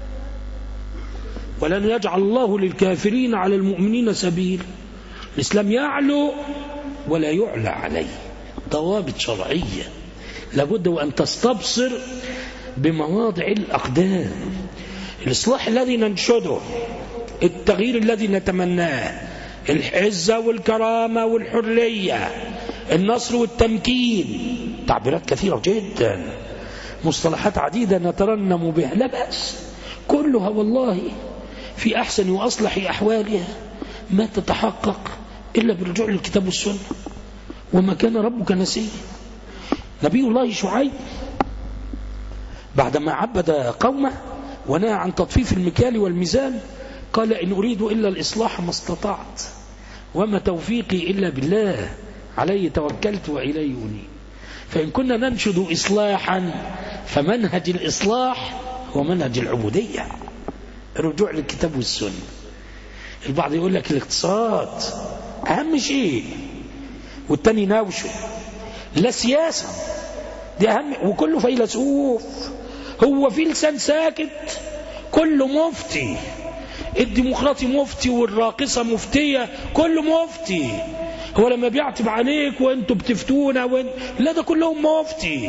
ولن يجعل الله للكافرين على المؤمنين سبيل. الإسلام يعلو ولا يعلى عليه. ضوابط شرعية لابد وأن تستبصر بمواضع الأقدام. الإصلاح الذي ننشده، التغيير الذي نتمناه، العزة والكرامة والحرية، النصر والتمكين، تعبيرات كثيرة جدا، مصطلحات عديدة نترنم بها، لا بأس. كلها والله في أحسن وأصلح أحوالها ما تتحقق إلا بالرجوع للكتاب والسنة. وما كان ربك نسيا. نبي الله شعيب بعدما عبد قومه ونهى عن تطفيف المكيال والميزان قال إن أريد إلا الإصلاح ما استطعت وما توفيقي إلا بالله عليه توكلت وإليه أنيب. فإن كنا ننشد إصلاحا فمنهج الإصلاح هو منهج العبودية، الرجوع للكتاب والسنة. البعض يقول لك الاقتصاد أهم شيء والتاني ناوشه، لا سياسة دي أهم، وكله فيلسوف. هو في لسان ساكت، كله مفتي، الديمقراطي مفتي والراقصة مفتية، كله مفتي. هو لما بيعتب عليك وانتوا بتفتونا لا، ده كلهم مفتي.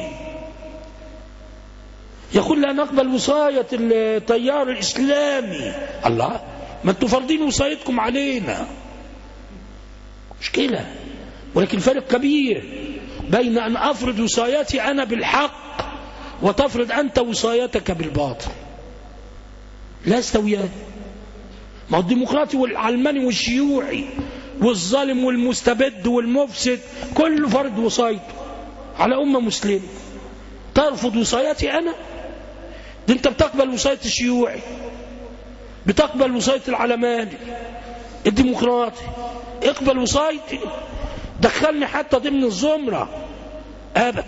يقول لا نقبل وصاية التيار الإسلامي. الله، ما انتوا فرضين وصايتكم علينا، مشكلة. ولكن فرق كبير بين أن أفرض وصايتي أنا بالحق وتفرض أنت وصايتك بالباطل، لا استويان. ما هو الديمقراطي والعلماني والشيوعي والظالم والمستبد والمفسد كل فرد وصايته على أمة مسلمة. ترفض وصايتي أنا؟ دي أنت بتقبل وصاية الشيوعي، بتقبل وصاية العلماني الديمقراطي، اقبل وصايتي، دخلني حتى ضمن الزمرة. أبدا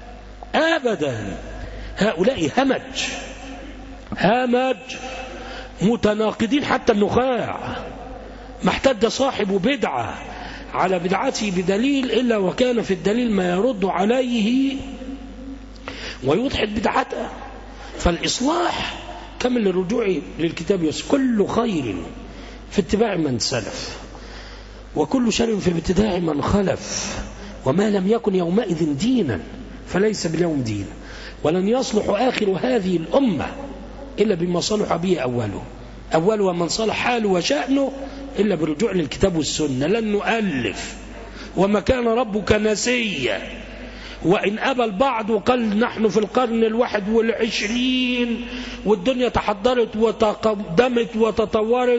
أبدا. هؤلاء همج متناقضين حتى النخاع. ما احتج صاحب بدعة على بدعته بدليل إلا وكان في الدليل ما يرد عليه ويضحك بدعته. فالإصلاح كمل للرجوع للكتاب والسنة. كل خير في اتباع من سلف، وكل شر في ابتداع من خلف، وما لم يكن يومئذ دينا فليس باليوم دينا، ولن يصلح آخر هذه الأمة إلا بما صلح به أول ومن صلح حاله وشأنه إلا بالرجوع للكتاب والسنة. لن نؤلف، وما كان ربك نسيا. وإن أبى البعض وقال نحن في القرن 21 والدنيا تحضرت وتقدمت وتطورت،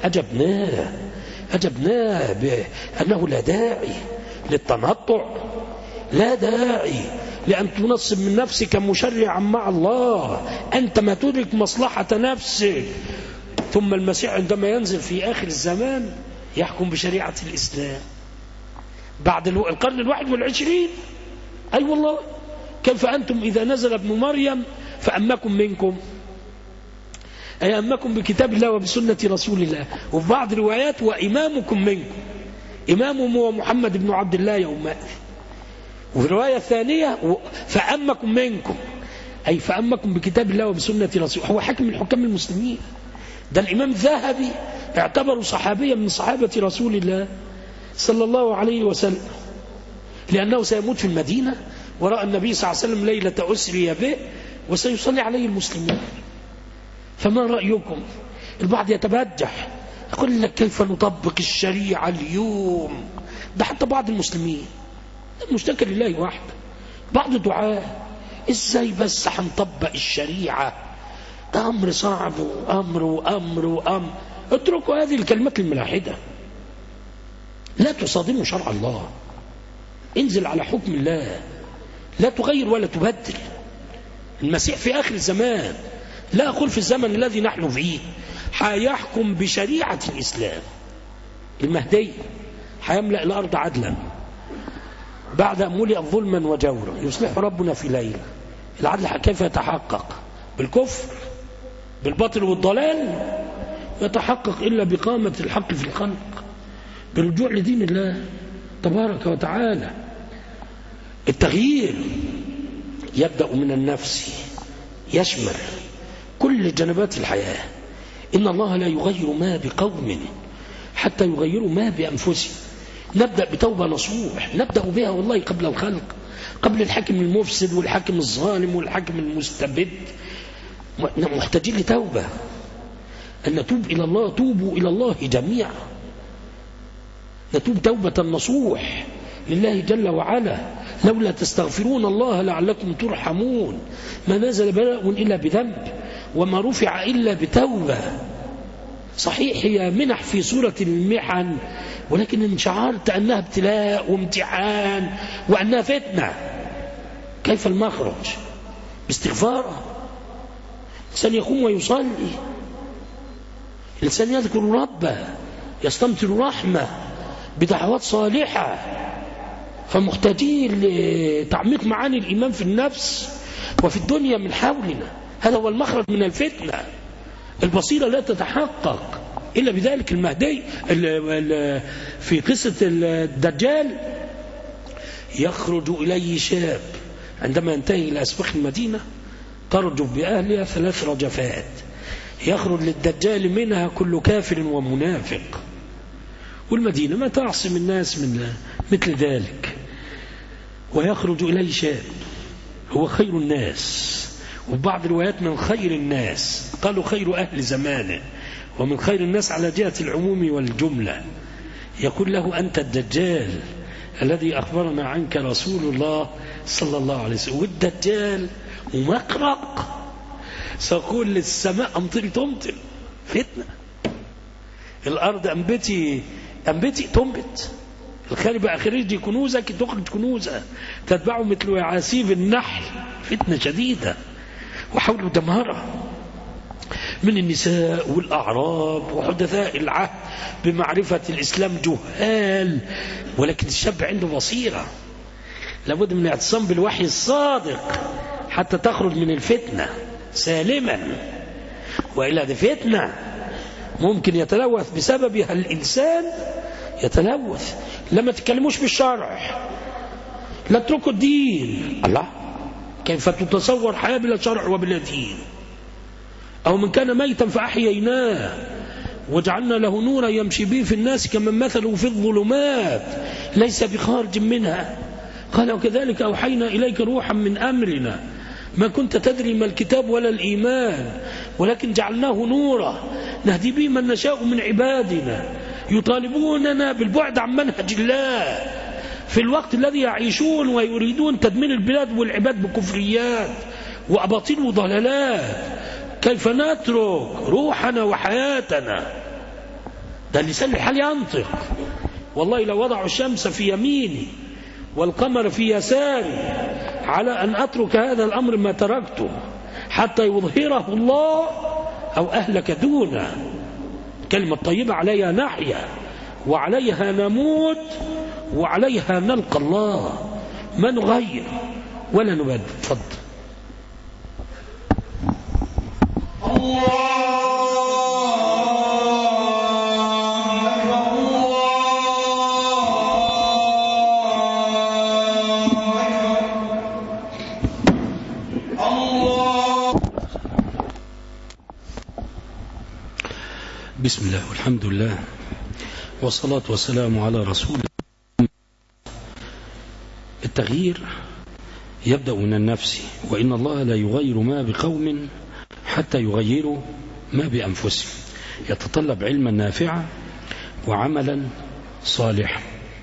أجبناه بأنه لا داعي للتنطع، لا داعي لأن تنصب من نفسك مشرعا مع الله، أنت ما تدرك مصلحة نفسك. ثم المسيح عندما ينزل في آخر الزمان يحكم بشريعة الإسلام بعد القرن 21. أي والله، كيف أنتم إذا نزل ابن مريم فأمكم منكم، أي أمكم بكتاب الله وبسنة رسول الله، وفي بعض الروايات وإمامكم منكم، إمامهم هو محمد بن عبد الله يومئذ. وفي الرواية الثانية فأمكم منكم، أي فأمكم بكتاب الله وبسنة رسول. هو حاكم من حكام المسلمين. ده الإمام الذهبي اعتبره صحابيا من صحابة رسول الله صلى الله عليه وسلم، لأنه سيموت في المدينة وراء النبي صلى الله عليه وسلم ليلة أسري به وسيصلي عليه المسلمون. فما رأيكم؟ البعض يتبجح يقول لك كيف نطبق الشريعة اليوم؟ ده حتى بعض المسلمين مشتكى لله وحده، بعض الدعاء ازاي بس هنطبق الشريعة؟ ده أمر صعب وأمر. اتركوا هذه الكلمات الملاحدة، لا تصادموا شرع الله، انزل على حكم الله، لا تغير ولا تبدل. المسيح في آخر الزمان، لا أقول في الزمن الذي نحن فيه، حيحكم بشريعة الإسلام. المهدي حيملأ الأرض عدلا بعد أن ملئت ظلما وجورا، يصلح ربنا في ليلة. العدل كيف يتحقق؟ بالكفر، بالباطل والضلال؟ يتحقق إلا بقامة الحق في الخلق، بالرجوع لدين الله تبارك وتعالى. التغيير يبدأ من النفس، يشمل كل جنبات الحياة. إن الله لا يغير ما بقوم حتى يغيروا ما بأنفسهم. نبدأ بتوبة نصوح، نبدأ بها والله قبل الخلق، قبل الحاكم المفسد والحاكم الظالم والحاكم المستبد. محتاجين لتوبة، أن نتوب إلى الله. توبوا إلى الله جميعا، نتوب توبة نصوح لله جل وعلا. لولا تستغفرون الله لعلكم ترحمون. ما نزل بلاء إلا بذنب، وما رفع إلا بتوبة. صحيح هي منح في سورة المحن، ولكن إن شعرت أنها ابتلاء وامتحان وأنها فتنة، كيف المخرج؟ باستغفار. الإنسان يقوم ويصلي، الإنسان يذكر ربه، يستمطر رحمة بدعوات صالحة. فمحتاجين لتعميق معاني الإيمان في النفس وفي الدنيا من حولنا. هذا هو المخرج من الفتنة. البصيرة لا تتحقق إلا بذلك. المهدي في قصة الدجال يخرج إليه شاب عندما ينتهي إلى أسواق المدينة ترجف بأهلها 3 رجفات، يخرج للدجال منها كل كافر ومنافق. والمدينة ما تعصم الناس من مثل ذلك. ويخرج إليه شاب هو خير الناس، وبعض الروايات من خير الناس، قالوا خير أهل زمانه، ومن خير الناس على جهة العموم والجملة. يقول له أنت الدجال الذي أخبرنا عنك رسول الله صلى الله عليه وسلم. والدجال ممقرق، سأقول للسماء أمطري تمطر، فتنة. الأرض أنبتي تنبت، الخارب أخرجي كنوزك تخرج كنوزها، تتبعه مثل يعاسيب النحل، فتنة شديدة وحول دمارة من النساء والأعراب وحدثاء العهد بمعرفة الإسلام جهال. ولكن الشاب عنده بصيرة، لابد من الاعتصام بالوحي الصادق حتى تخرج من الفتنة سالما. وإلا دي فتنة ممكن يتلوث بسببها الإنسان، يتلوث. لما تتكلموش بالشرع، لا تتركوا الدين. الله، كيف تتصور حياة بلا شرع وبلا دين؟ أو من كان ميتا فأحييناه وجعلنا له نورا يمشي به في الناس كمن مثله في الظلمات ليس بخارج منها. قال وكذلك أوحينا إليك روحا من أمرنا ما كنت تدري ما الكتاب ولا الإيمان ولكن جعلناه نورا نهدي به من نشاء من عبادنا. يطالبوننا بالبعد عن منهج الله في الوقت الذي يعيشون ويريدون تدمير البلاد والعباد بكفريات وأباطيل وضلالات. كيف نترك روحنا وحياتنا؟ ده لسان الحال ينطق. والله لو وضعوا الشمس في يميني والقمر في يساري على أن أترك هذا الأمر ما تركته حتى يظهره الله أو أهلك دونه. كلمة طيبة عليها نحيا وعليها نموت وعليها نلقى الله، ما نغير ولا نبدل. تفضل. بسم الله والحمد لله والصلاة والسلام على رسول الله. التغيير يبدأ من النفس، وإن الله لا يغير ما بقوم حتى يغيروا ما بأنفسهم. يتطلب علما نافعا وعملا صالحا.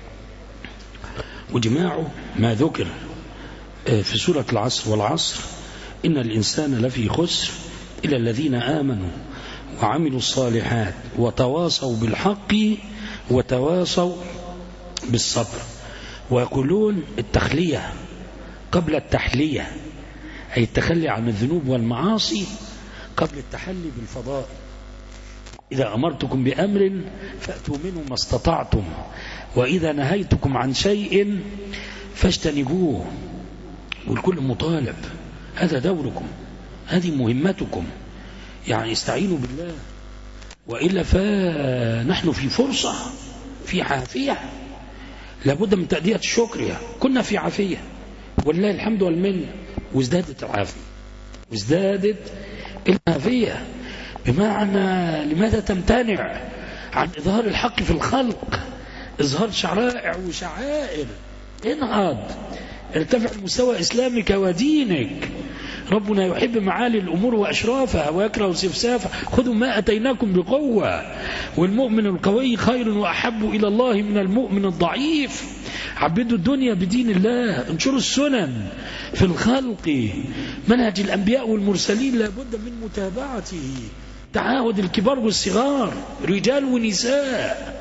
وجماع ما ذكر في سورة العصر والعصر إن الإنسان لفي خسر إلا الذين آمنوا وعملوا الصالحات وتواصوا بالحق وتواصوا بالصبر. ويقولون التخلية قبل التحلية، أي التخلي عن الذنوب والمعاصي قبل التحلي بالفضائل. إذا أمرتكم بأمر فأتوا منه ما استطعتم، وإذا نهيتكم عن شيء فاجتنبوه. والكل مطالب، هذا دوركم، هذه مهمتكم. يعني استعينوا بالله، وإلا فنحن في فرصة، في عافية، لابد من تأدية الشكر. كنا في عافية والله الحمد والمنة، وازدادت العافية وازدادت العافية. بمعنى لماذا تمتنع عن إظهار الحق في الخلق؟ إظهار شرائع وشعائر. انهض، ارتفع مستوى إسلامك ودينك. ربنا يحب معالي الأمور وأشرافها ويكره سفسافها. خذوا ما أتيناكم بقوة. والمؤمن القوي خير وأحب إلى الله من المؤمن الضعيف. عبدوا الدنيا بدين الله، انشروا السنن في الخلق. منهج الأنبياء والمرسلين لابد من متابعته. تعاهد الكبار والصغار، رجال ونساء،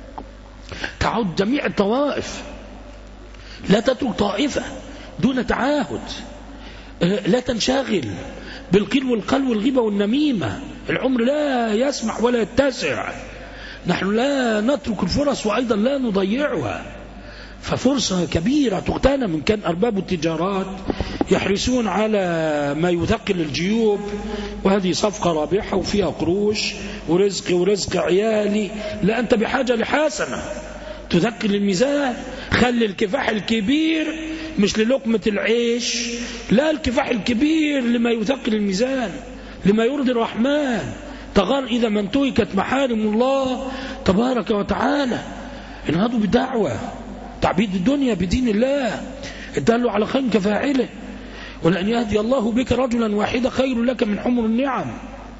تعاهد جميع الطوائف. لا تترك طائفة دون تعاهد. لا تنشغل بالقيل والقال والغيبة والنميمة. العمر لا يسمح ولا يتسع. نحن لا نترك الفرص وأيضا لا نضيعها. ففرصة كبيرة تغتنم. من كان أرباب التجارات يحرصون على ما يثقل الجيوب، وهذه صفقة رابحة وفيها قروش ورزق عيالي. لا، أنت بحاجة لحسنة تثقل الميزان. خلي الكفاح الكبير مش للقمة العيش، لا، الكفاح الكبير لما يثقل الميزان، لما يرضي الرحمن. تغار إذا ما انتهكت محارم الله تبارك وتعالى. انهضوا بدعوة تعبيد الدنيا بدين الله. الدال على خير كفاعله. ولأن يهدي الله بك رجلا واحدا خير لك من حمر النعم.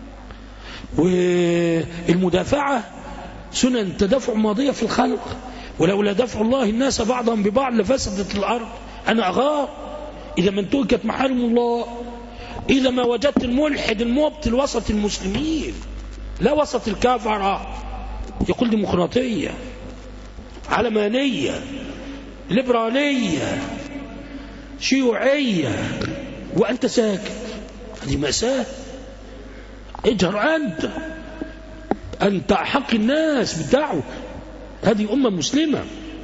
والمدافعة سنن تدافع ماضية في الخلق. ولولا دفع الله الناس بعضهم ببعض لفسدت الأرض. أنا أغار إذا ما انتهكت محارم الله، إذا ما وجدت الملحد المبطل وسط المسلمين، لا وسط الكافرة. يقول ديمقراطية، علمانية، ليبرالية، شيوعية، وأنت ساكت. هذه مأساة. اجهر أنت أحق الناس بالدعوة. هذه أمة مسلمة،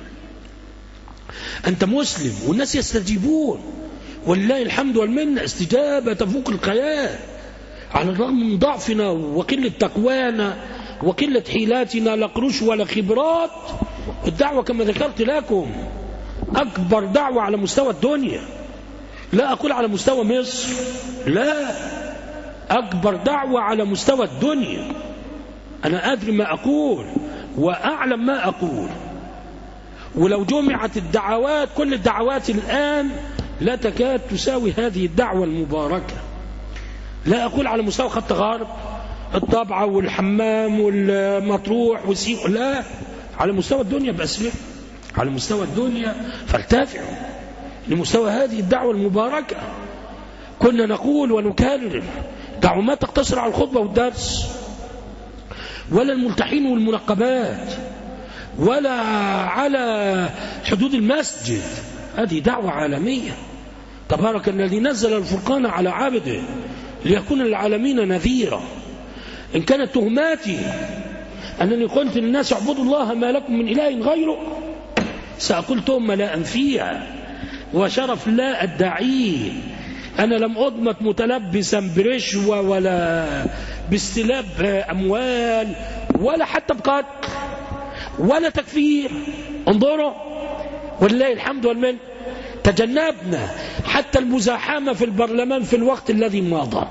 أنت مسلم والناس يستجيبون، ولله الحمد والمنة. استجابة تفوق الخيال. على الرغم من ضعفنا وقلة تقوانا وقلة حيلاتنا، لا قروش ولا خبرات. الدعوة كما ذكرت لكم أكبر دعوة على مستوى الدنيا، لا أقول على مستوى مصر، لا، أكبر دعوة على مستوى الدنيا. أنا أدري ما أقول وأعلم ما أقول. ولو جمعت الدعوات، كل الدعوات الآن لا تكاد تساوي هذه الدعوة المباركة. لا أقول على مستوى خط غرب الطابعة والحمام والمطروح والسيق، لا، على مستوى الدنيا بأسلحة، على مستوى الدنيا فارتفعوا لمستوى هذه الدعوة المباركة. كنا نقول ونكرر: دعوة ما تقتصر على الخطبة والدرس، ولا الملتحين والمنقبات، ولا على حدود المسجد. هذه دعوة عالمية. تبارك الذي نزل الفرقان على عبده ليكون للعالمين نذيرا. إن كانت تهماتي أنني قلت للناس اعبدوا الله ما لكم من إله غيره، سأقول تهمة لا أنفيها وشرف لا أدعيه. أنا لم أضمت متلبسا برشوة ولا باستلاب أموال ولا حتى بقتل ولا تكفير. انظروا، ولله الحمد والمنه، تجنبنا حتى المزاحمة في البرلمان في الوقت الذي مضى،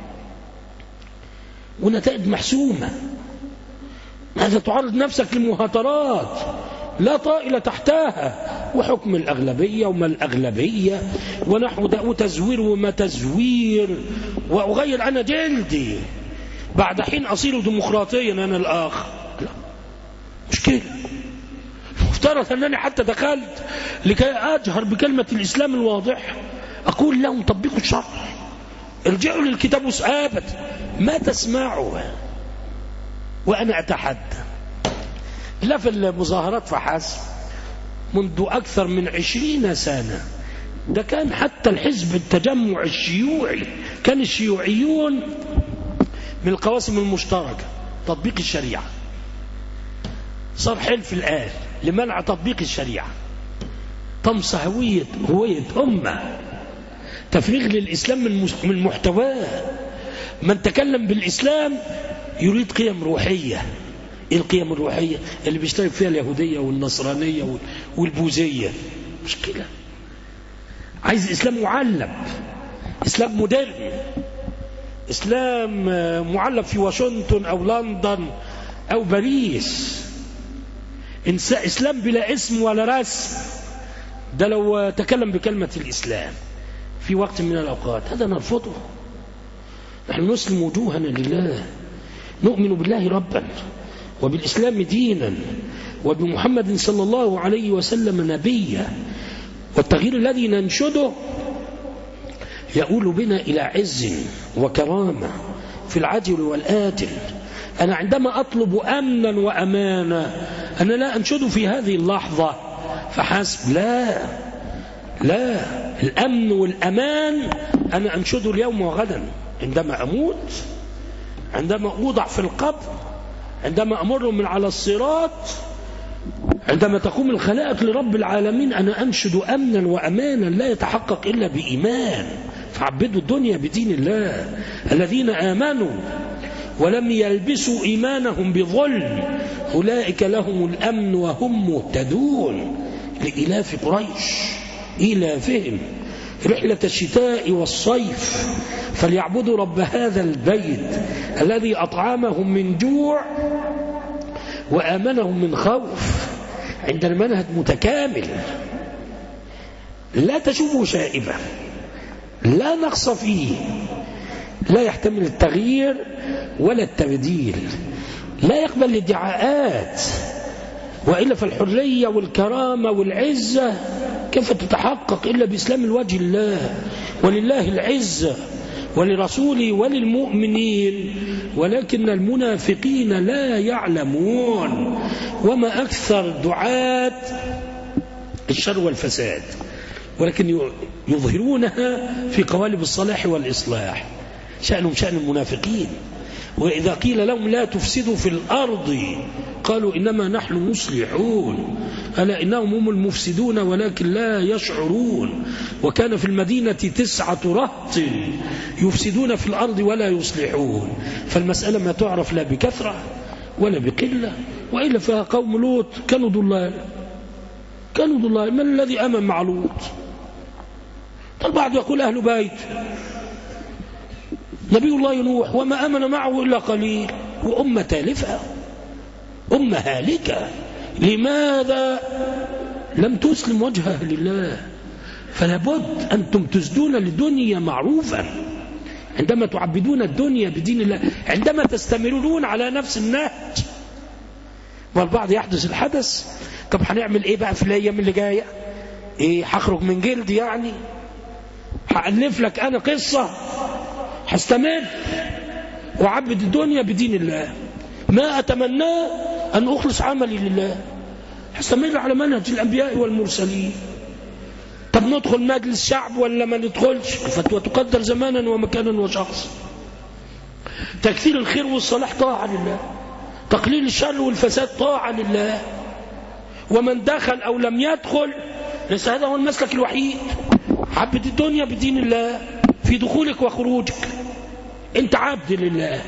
ونتائج محسومة. هذا تعرض نفسك للمهاترات لا طائل تحتها، وحكم الأغلبية وما الأغلبية ونحو ده، وتزوير وما تزوير، وأغير أنا جلدي بعد حين أصير ديمقراطيا أنا الآخر. لا، مشكلة. افترض أنني حتى دخلت لكي أجهر بكلمة الإسلام الواضح، أقول لهم طبقوا الشرع، ارجعوا للكتاب وسآبت ما تسمعوا. وأنا أتحدى لا في المظاهرات فحسب، منذ أكثر من 20 سنة. ده كان حتى الحزب التجمع الشيوعي، كان الشيوعيون من القواسم المشتركة تطبيق الشريعة. صار حلف الآن لمنع تطبيق الشريعة، طمس هوية أمة، تفريغ للإسلام من محتواه. من تكلم بالإسلام يريد قيم روحية. إيه القيم الروحية اللي بيشترك فيها اليهودية والنصرانية والبوذية؟ مشكلة. عايز إسلام معلب، إسلام مودرن، إسلام معلب في واشنطن أو لندن أو باريس، إسلام بلا اسم ولا رسم. ده لو تكلم بكلمة الإسلام في وقت من الأوقات هذا نرفضه. نحن نسلم وجوهنا لله، نؤمن بالله ربا وبالإسلام دينا وبمحمد صلى الله عليه وسلم نبيا. والتغيير الذي ننشده يؤول بنا إلى عز وكرامة في العاجل والآجل. أنا عندما أطلب أمنا وأمانا أنا لا أنشده في هذه اللحظة فحسب، لا، الأمن والأمان أنا أنشده اليوم وغدا، عندما أموت، عندما أوضع في القبر، عندما أمر من على الصراط، عندما تقوم الخلائق لرب العالمين. أنا أنشد أمنا وأمانا لا يتحقق إلا بإيمان. فعبدوا الدنيا بدين الله، الذين آمنوا ولم يلبسوا إيمانهم بظلم أولئك لهم الأمن وهم مهتدون. لإلاف قريش إلافهم رحلة الشتاء والصيف فليعبدوا رب هذا البيت الذي أطعمهم من جوع وآمنهم من خوف. عند المنهج متكامل لا تشوفه شائبة، لا نقص فيه، لا يحتمل التغيير ولا التبديل، لا يقبل الادعاءات، وإلا فالحرية والكرامة والعزة كيف تتحقق إلا بإسلام الوجه الله. ولله العزة ولرسوله وللمؤمنين ولكن المنافقين لا يعلمون. وما أكثر دعاة الشر والفساد، ولكن يظهرونها في قوالب الصلاح والإصلاح. شأنهم شأن المنافقين. وإذا قيل لهم لا تفسدوا في الأرض وقالوا إنما نحن مصلحون ألا إنهم هم المفسدون ولكن لا يشعرون وكان في المدينة 9 رهط يفسدون في الأرض ولا يصلحون. فالمسألة ما تعرف لا بكثرة ولا بقلة، وإلا فيها قوم لوط كانوا ضلال من الذي آمن مع لوط؟ البعض يقول أهل بيت نبي الله نوح وما آمن معه إلا قليل، وأمة تالفة أمة هالكة. لماذا لم تسلم وجهها لله؟ فلابد أنتم تسدون للدنيا معروفا عندما تعبدون الدنيا بدين الله، عندما تستمرون على نفس النهج. والبعض يحدث الحدث، طب هنعمل ايه بقى في الايام اللي جايه؟ ايه هخرج من جلدي يعني؟ هألف لك انا قصه هستمر وعبد الدنيا بدين الله. ما اتمناه ان اخلص عملي لله، هستمر على منهج الانبياء والمرسلين. طب ندخل مجلس شعب ولا ما ندخلش؟ الفتوى تقدر زمانا ومكانا وشخصا. تكثير الخير والصلاح طاعة لله، تقليل الشر والفساد طاعة لله. ومن دخل أو لم يدخل ليس هذا هو المسلك الوحيد. عبد الدنيا بدين الله في دخولك وخروجك، انت عبد لله.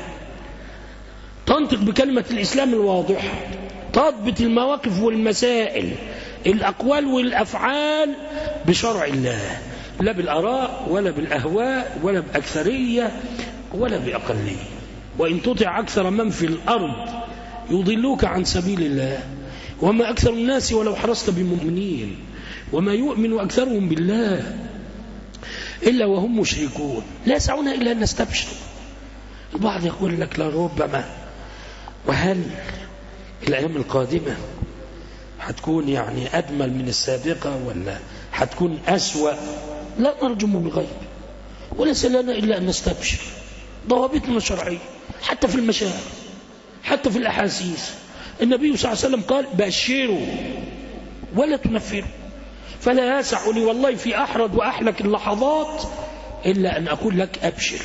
تنطق بكلمة الإسلام الواضح، تضبط المواقف والمسائل، الأقوال والأفعال بشرع الله، لا بالآراء ولا بالأهواء ولا بأكثرية ولا بأقلية. وإن تطع أكثر من في الأرض يضلوك عن سبيل الله وما أكثر الناس ولو حرصت بمؤمنين وما يؤمن أكثرهم بالله إلا وهم مشركون لا يسعون إلا أن نستبشر. البعض يقول لك لربما، وهل الأيام القادمة هتكون يعني أجمل من السابقة ولا هتكون أسوأ؟ لا نرجم بالغيب، وليس لنا إلا أن نستبشر. ضوابطنا شرعية حتى في المشاعر، حتى في الأحاسيس. النبي صلى الله عليه وسلم قال بشروا ولا تنفروا. فلا يسع لي والله في أحرج وأحلك اللحظات إلا أن أقول لك أبشر،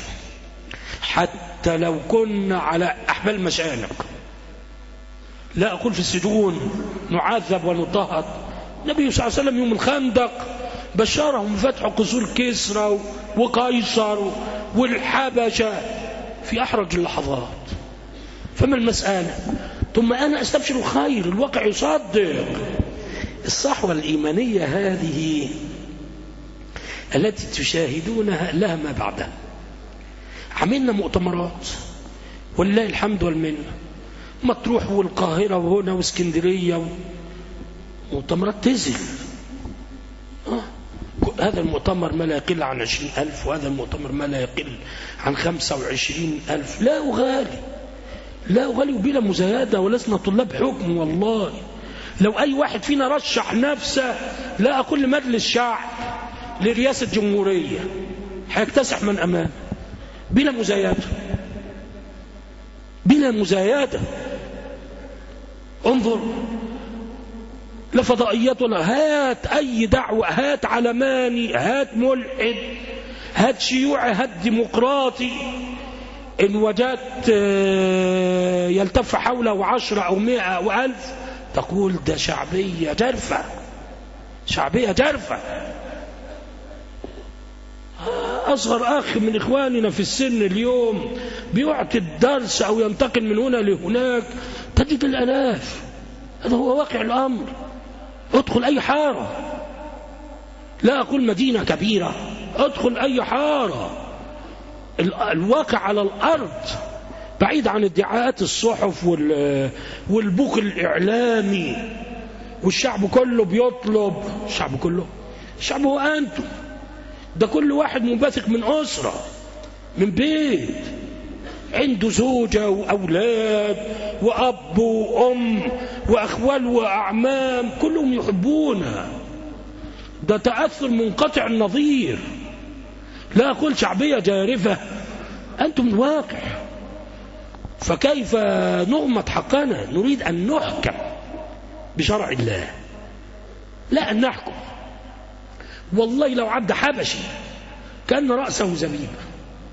حتى لو كنا على أحبال المشانق. لا أقول في السجون نعذب ونضطهد. النبي صلى الله عليه وسلم يوم الخندق بشرهم بفتح قصور كسرى وقيصر والحبشة في أحرج اللحظات. فما المسألة؟ ثم أنا أستبشر الخير، الواقع يصدق. الصحوة الإيمانية هذه التي تشاهدونها لها ما بعدها. عملنا مؤتمرات ولله الحمد والمنة، مطروح والقاهرة وهنا واسكندرية، مؤتمرات تزل. هذا المؤتمر ما لا يقل عن 20,000 وهذا المؤتمر ما لا يقل عن 25,000. لا أغالي بلا مزايدة، ولسنا طلاب حكم والله. لو أي واحد فينا رشح نفسه، لا أقول لمجلس شعب، لرئاسة جمهورية، هيكتسح من أمامه بلا مزايدة. انظر، لا فضائيات ولا هات أي دعوة، هات علماني، هات ملحد، هات شيوعي، هات ديمقراطي، إن وجدت يلتف حوله 10 أو 100 أو 1000 تقول ده شعبية جرفة. أصغر أخ من إخواننا في السن اليوم بيعطي الدرس أو ينتقل من هنا لهناك تجد الآلاف. هذا هو واقع الأمر. ادخل أي حارة، لا أقول مدينة كبيرة، ادخل أي حارة، الواقع على الأرض بعيد عن ادعاءات الصحف والبوق الإعلامي. والشعب كله بيطلب، الشعب هو أنتم. ده كل واحد منبثق من أسرة، من بيت، عنده زوجة وأولاد وأب وأم وأخوال وأعمام، كلهم يحبونه. ده تأثر منقطع النظير. لا أقول شعبية جارفة، أنتم الواقع. فكيف نغمض حقنا؟ نريد أن نحكم بشرع الله لا أن نحكم. والله لو عبد حبشي كان رأسه زبيبة،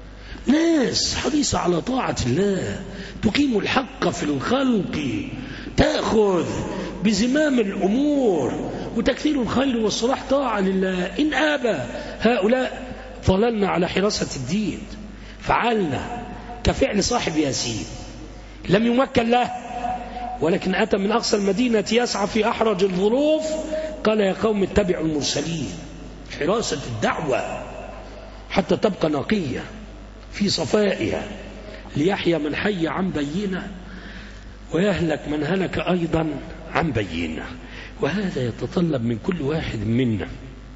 ناس حريصة على طاعة الله، تقيم الحق في الخلق، تأخذ بزمام الأمور، وتكثير الخير والصلاح طاعة لله. إن آبى هؤلاء ظللنا على حراسة الدين، فعلنا كفعل صاحب ياسين، لم يمكن له ولكن أتى من أقصى المدينة يسعى في أحرج الظروف، قال يا قوم اتبعوا المرسلين. حراسة الدعوة حتى تبقى نقية في صفائها، ليحيى من حي عن بينة ويهلك من هلك أيضا عن بينة. وهذا يتطلب من كل واحد منا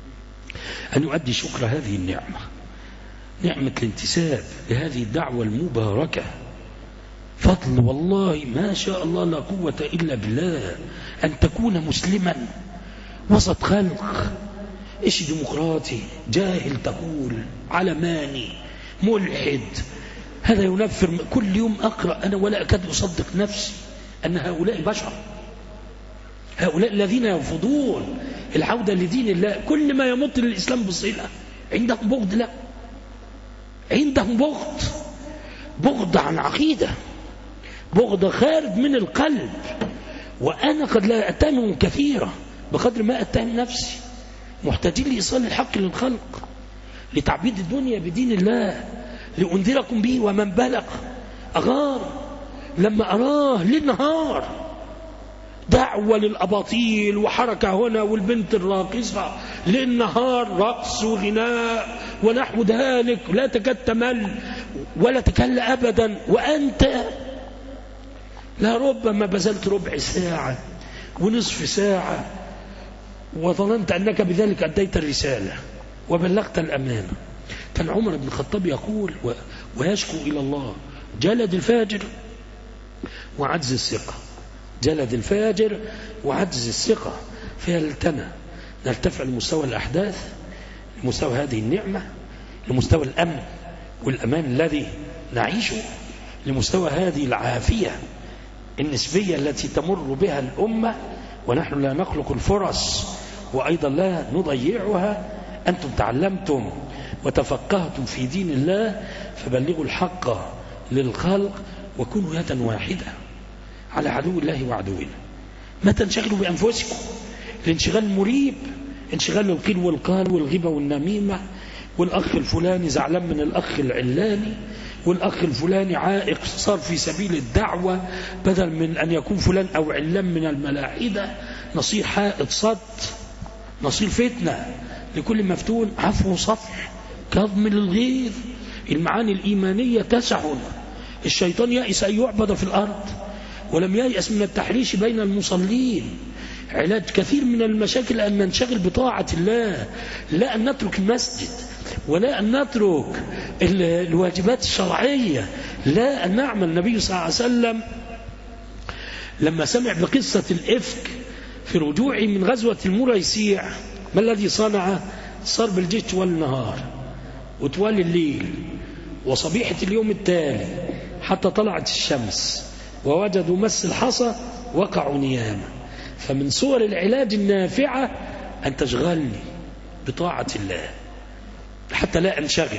أن يؤدي شكر هذه النعمة، نعمة الانتساب لهذه الدعوة المباركة. فضل والله ما شاء الله لا قوة إلا بالله أن تكون مسلما وسط خلق. إيش ديمقراطي جاهل تقول علماني ملحد، هذا ينفر. كل يوم أقرأ أنا ولا أكاد أصدق نفسي أن هؤلاء بشر، هؤلاء الذين يرفضون العودة لدين الله، كل ما يمت للإسلام بصلة عندهم بغض. لا، عندهم بغض عن عقيدة، بغض خارج من القلب. وأنا قد لا أتهم كثيرا بقدر ما أتهم نفسي، محتاجين لإيصال الحق للخلق، لتعبيد الدنيا بدين الله، لأنذركم به ومن بلغ. أغار لما أراه للنهار دعوة للأباطيل وحركة هنا والبنت الراقصة للنهار، رقص وغناء ونحو ذلك، لا تكاد تمل ولا تكل أبدا. وأنت لا ربما بذلت ربع ساعة ونصف ساعة وظننت أنك بذلك أديت الرسالة وبلغت الأمانة. كان عمر بن الخطاب يقول ويشكو إلى الله جلد الفاجر وعجز الثقة، جلد الفاجر وعجز الثقة. فيلتنا نرتفع لمستوى الأحداث، لمستوى هذه النعمة، لمستوى الأمن والأمان الذي نعيشه، لمستوى هذه العافية النسبية التي تمر بها الأمة، ونحن لا نخلق الفرص وأيضا لا نضيعها. أنتم تعلمتم وتفقهتم في دين الله، فبلغوا الحق للخلق وكونوا يدا واحدة على عدو الله وعدونا. ما تنشغلوا بأنفسكم، الانشغال مريب، انشغال القيل والقال والغيبة والنميمة، والأخ الفلاني زعلان من الأخ العلاني، والأخ الفلاني عائق صار في سبيل الدعوة، بدل من أن يكون فلان أو علان من الملاحدة نصير حائط صد، نصير فتنة لكل مفتون. عفو صفح، كظم للغيظ. المعاني الإيمانية تسعنا. الشيطان يأس أن يعبد في الأرض ولم ييأس من التحريش بين المصلين. علاج كثير من المشاكل أن ننشغل بطاعة الله، لا أن نترك المسجد، ولا أن نترك الواجبات الشرعية، لا أن نعمل. النبي صلى الله عليه وسلم لما سمع بقصة الإفك في رجوعه من غزوة المريسيع، ما الذي صنع؟ صار بالجيش طوال النهار وطوال الليل وصبيحة اليوم التالي حتى طلعت الشمس، ووجدوا مس الحصى وقعوا نياما. فمن صور العلاج النافعة أن تشغلني بطاعة الله حتى لا أنشغل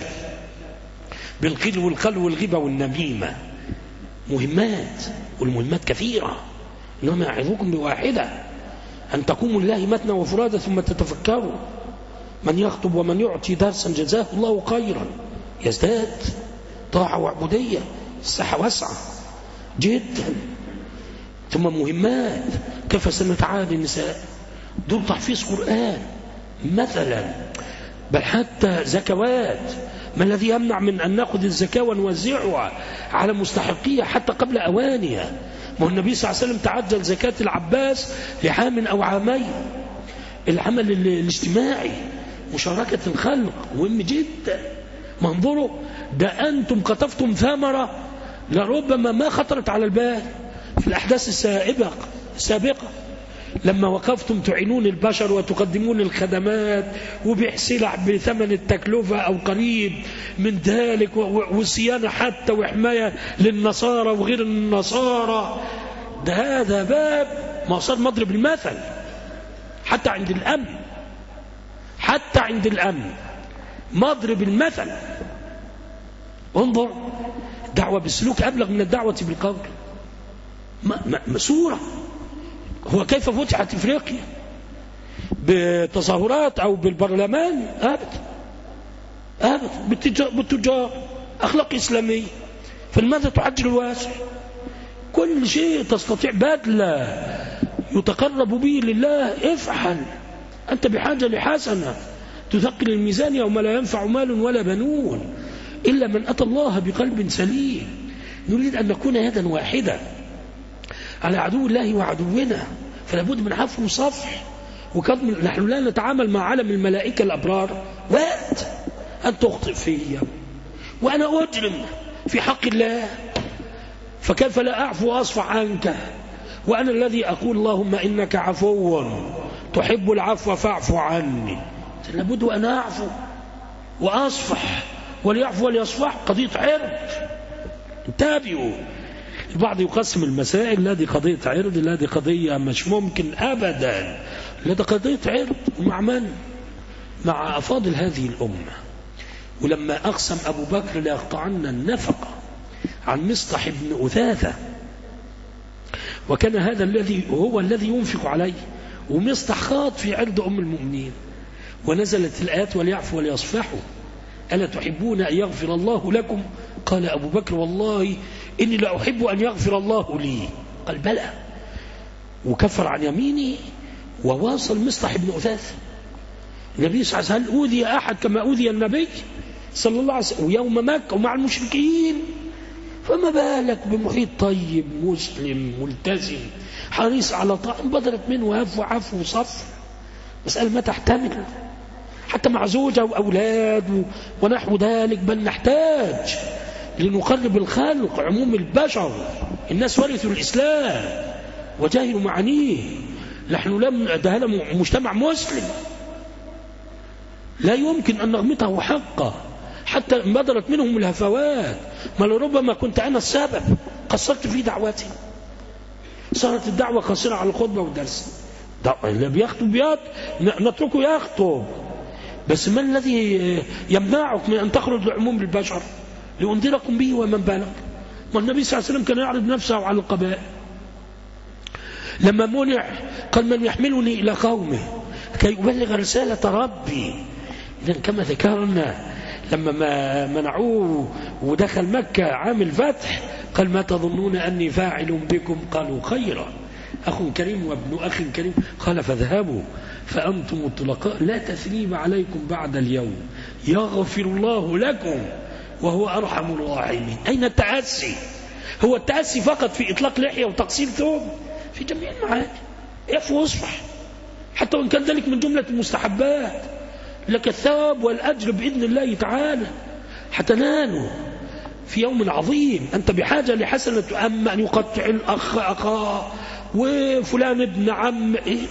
بالقيل والقال والغيبة والنميمة. مهمات، والمهمات كثيرة، إنما أعظكم بواحدة، أن تقوموا لله مثنى وفرادى ثم تتفكروا. من يخطب ومن يعطي درسا جزاه الله خيرا، يزداد طاعة وعبودية، الساحة واسعة جدا. ثم مهمات، كيف سنتعامل النساء، دول تحفيظ قرآن مثلا، بل حتى زكوات. ما الذي يمنع من أن نأخذ الزكاة ونوزعها على مستحقية حتى قبل أوانها؟ ما هو النبي صلى الله عليه وسلم تعجل زكاة العباس لعام أو عامين. العمل الاجتماعي، مشاركة الخلق مهم جدا. منظروا ده أنتم قطفتم ثمرة لربما ما خطرت على البال في الأحداث السابقة، لما وقفتم تعينون البشر وتقدمون الخدمات وبسلع بثمن التكلفة أو قريب من ذلك، والصيانة حتى وحماية للنصارى وغير النصارى. ده هذا باب ما صار مضرب المثل حتى عند الأمن، حتى عند الأمن مضرب المثل. انظر، دعوة بالسلوك أبلغ من الدعوة بالقول. صورة هو كيف فتحت إفريقيا؟ بتظاهرات أو بالبرلمان؟ أبدا بالتجار، أخلاق إسلامية. فلماذا تعجل الواسع؟ كل شيء تستطيع بذله يتقرب به لله افعل. أنت بحاجة لحسنة تثقل الميزان يوم لا ينفع مال ولا بنون إلا من أتى الله بقلب سليم. نريد أن نكون يدا واحدة على عدو الله وعدونا، فلا بد من عفو وصفح. نحن لا نتعامل مع عالم الملائكة الأبرار. وقت أن تخطئ فيا وأنا أجرم في حق الله، فكيف لا أعفو وأصفح عنك وأنا الذي أقول اللهم إنك عفو تحب العفو فاعف عني؟ لابد أن أعفو وأصفح، وليعفو وليصفح. قضية عرض، انتبهوا. البعض يقسم المسائل، لا دي قضية عرض، لا دي قضية مش ممكن أبدا، لا دي قضية عرض. ومع من؟ مع أفاضل هذه الأمة. ولما أقسم أبو بكر ليقطعن النفقة عن مصطح بن أثاثة، وكان هذا هو الذي ينفق عليه، ومصطح خاض في عرض أم المؤمنين، ونزلت الآيات وليعفوا وليصفحوا ألا تحبون أن يغفر الله لكم؟ قال أبو بكر والله إني لا أحب أن يغفر الله لي. قال بلى، وكفر عن يمينه وواصل مصطح بن أثاثة. النبي صلى الله عليه وسلم أوذي أحد كما أوذي النبي صلى الله عليه وسلم ويوم مكة ومع المشركين، فما بالك بمحيط طيب مسلم ملتزم حريص على طاعة؟ بدرت منه عفو وصف. مسألة ما تحتمل حتى مع زوجة وأولاد ونحو ذلك، بل نحتاج لنقرب الخلق عموم البشر. الناس ورثوا الإسلام وجاهلوا معانيه. نحن ده هذا مجتمع مسلم لا يمكن أن نغمطه حقه حتى بدرت منهم الهفوات. ما لربما كنت أنا السبب، قصرت في دعوتي، صارت الدعوة قصيرة على الخطبة والدرس. اللي بيخطب نتركه يخطب، بس ما الذي يمنعك من أن تخرج لعموم البشر لأنذركم به ومن بلغ؟ ما النبي صلى الله عليه وسلم كان يعرض نفسه على القبائل لما منع، قال من يحملني إلى قومه كي أبلغ رسالة ربي. إذن كما ذكرنا لما منعوه ودخل مكة عام الفتح قال ما تظنون أني فاعل بكم؟ قالوا خيرا، أخ كريم وابن أخ كريم. قال فاذهبوا فأنتم الطلقاء لا تثريب عليكم بعد اليوم يغفر الله لكم وهو أرحم الراحمين. أين التأسي؟ هو التأسي فقط في إطلاق لحية وتقصير ثوب؟ في جميع المعاني يعفو واصفح، حتى وإن كان ذلك من جملة المستحبات. لك الثواب والأجر بإذن الله تعالى حتناله في يوم عظيم. أنت بحاجة لحسنة، أما أن يقطع الأخ أخاه وفلان ابن عم، إيه؟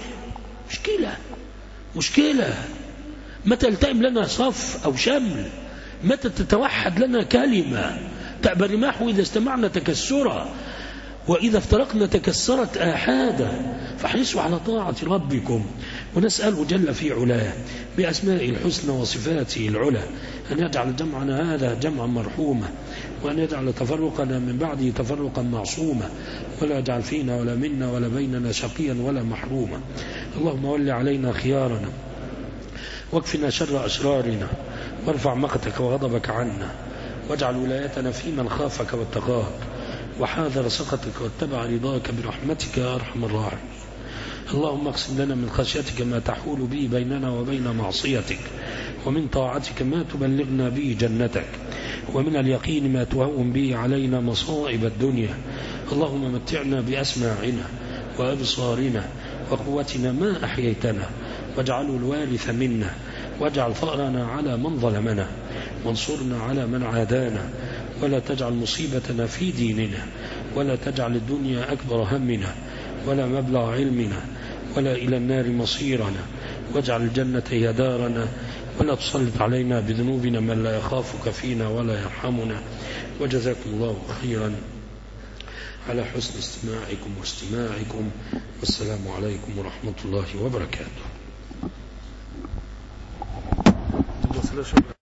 مشكلة. متى التئم لنا صف أو شمل؟ متى تتوحد لنا كلمة؟ تأبى الرماح إذا استمعنا تكسرا، وإذا افترقنا تكسرت آحادا. فاحرصوا على طاعة ربكم، ونسأل جل في علاه بأسماء الحسنى وصفاته العلى أن يجعل جمعنا هذا جمعا مرحوما، وأن يجعل تفرقنا من بعده تفرقا معصوما، ولا يجعل فينا ولا منا ولا بيننا شقيا ولا محروما. اللهم ول علينا خيارنا واكفنا شر أشرارنا، وارفع مقتك وغضبك عنا، واجعل ولايتنا في من خافك واتقاك وحاذر سخطك واتبع رضاك برحمتك يا أرحم الراحمين. اللهم اقسم لنا من خشيتك ما تحول به بيننا وبين معصيتك، ومن طاعتك ما تبلغنا به جنتك، ومن اليقين ما تهون به علينا مصائب الدنيا. اللهم متعنا بأسماعنا وأبصارنا وقوتنا ما أحييتنا، واجعله الوارث منا، واجعل ثأرنا على من ظلمنا، وانصرنا على من عادانا، ولا تجعل مصيبتنا في ديننا، ولا تجعل الدنيا أكبر همنا ولا مبلغ علمنا، ولا إلى النار مصيرنا، واجعل الجنة هي دارنا، ولا تسلط علينا بذنوبنا من لا يخافك فينا ولا يرحمنا. وجزاكم الله خيرا على حسن استماعكم واستماعكم، والسلام عليكم ورحمة الله وبركاته.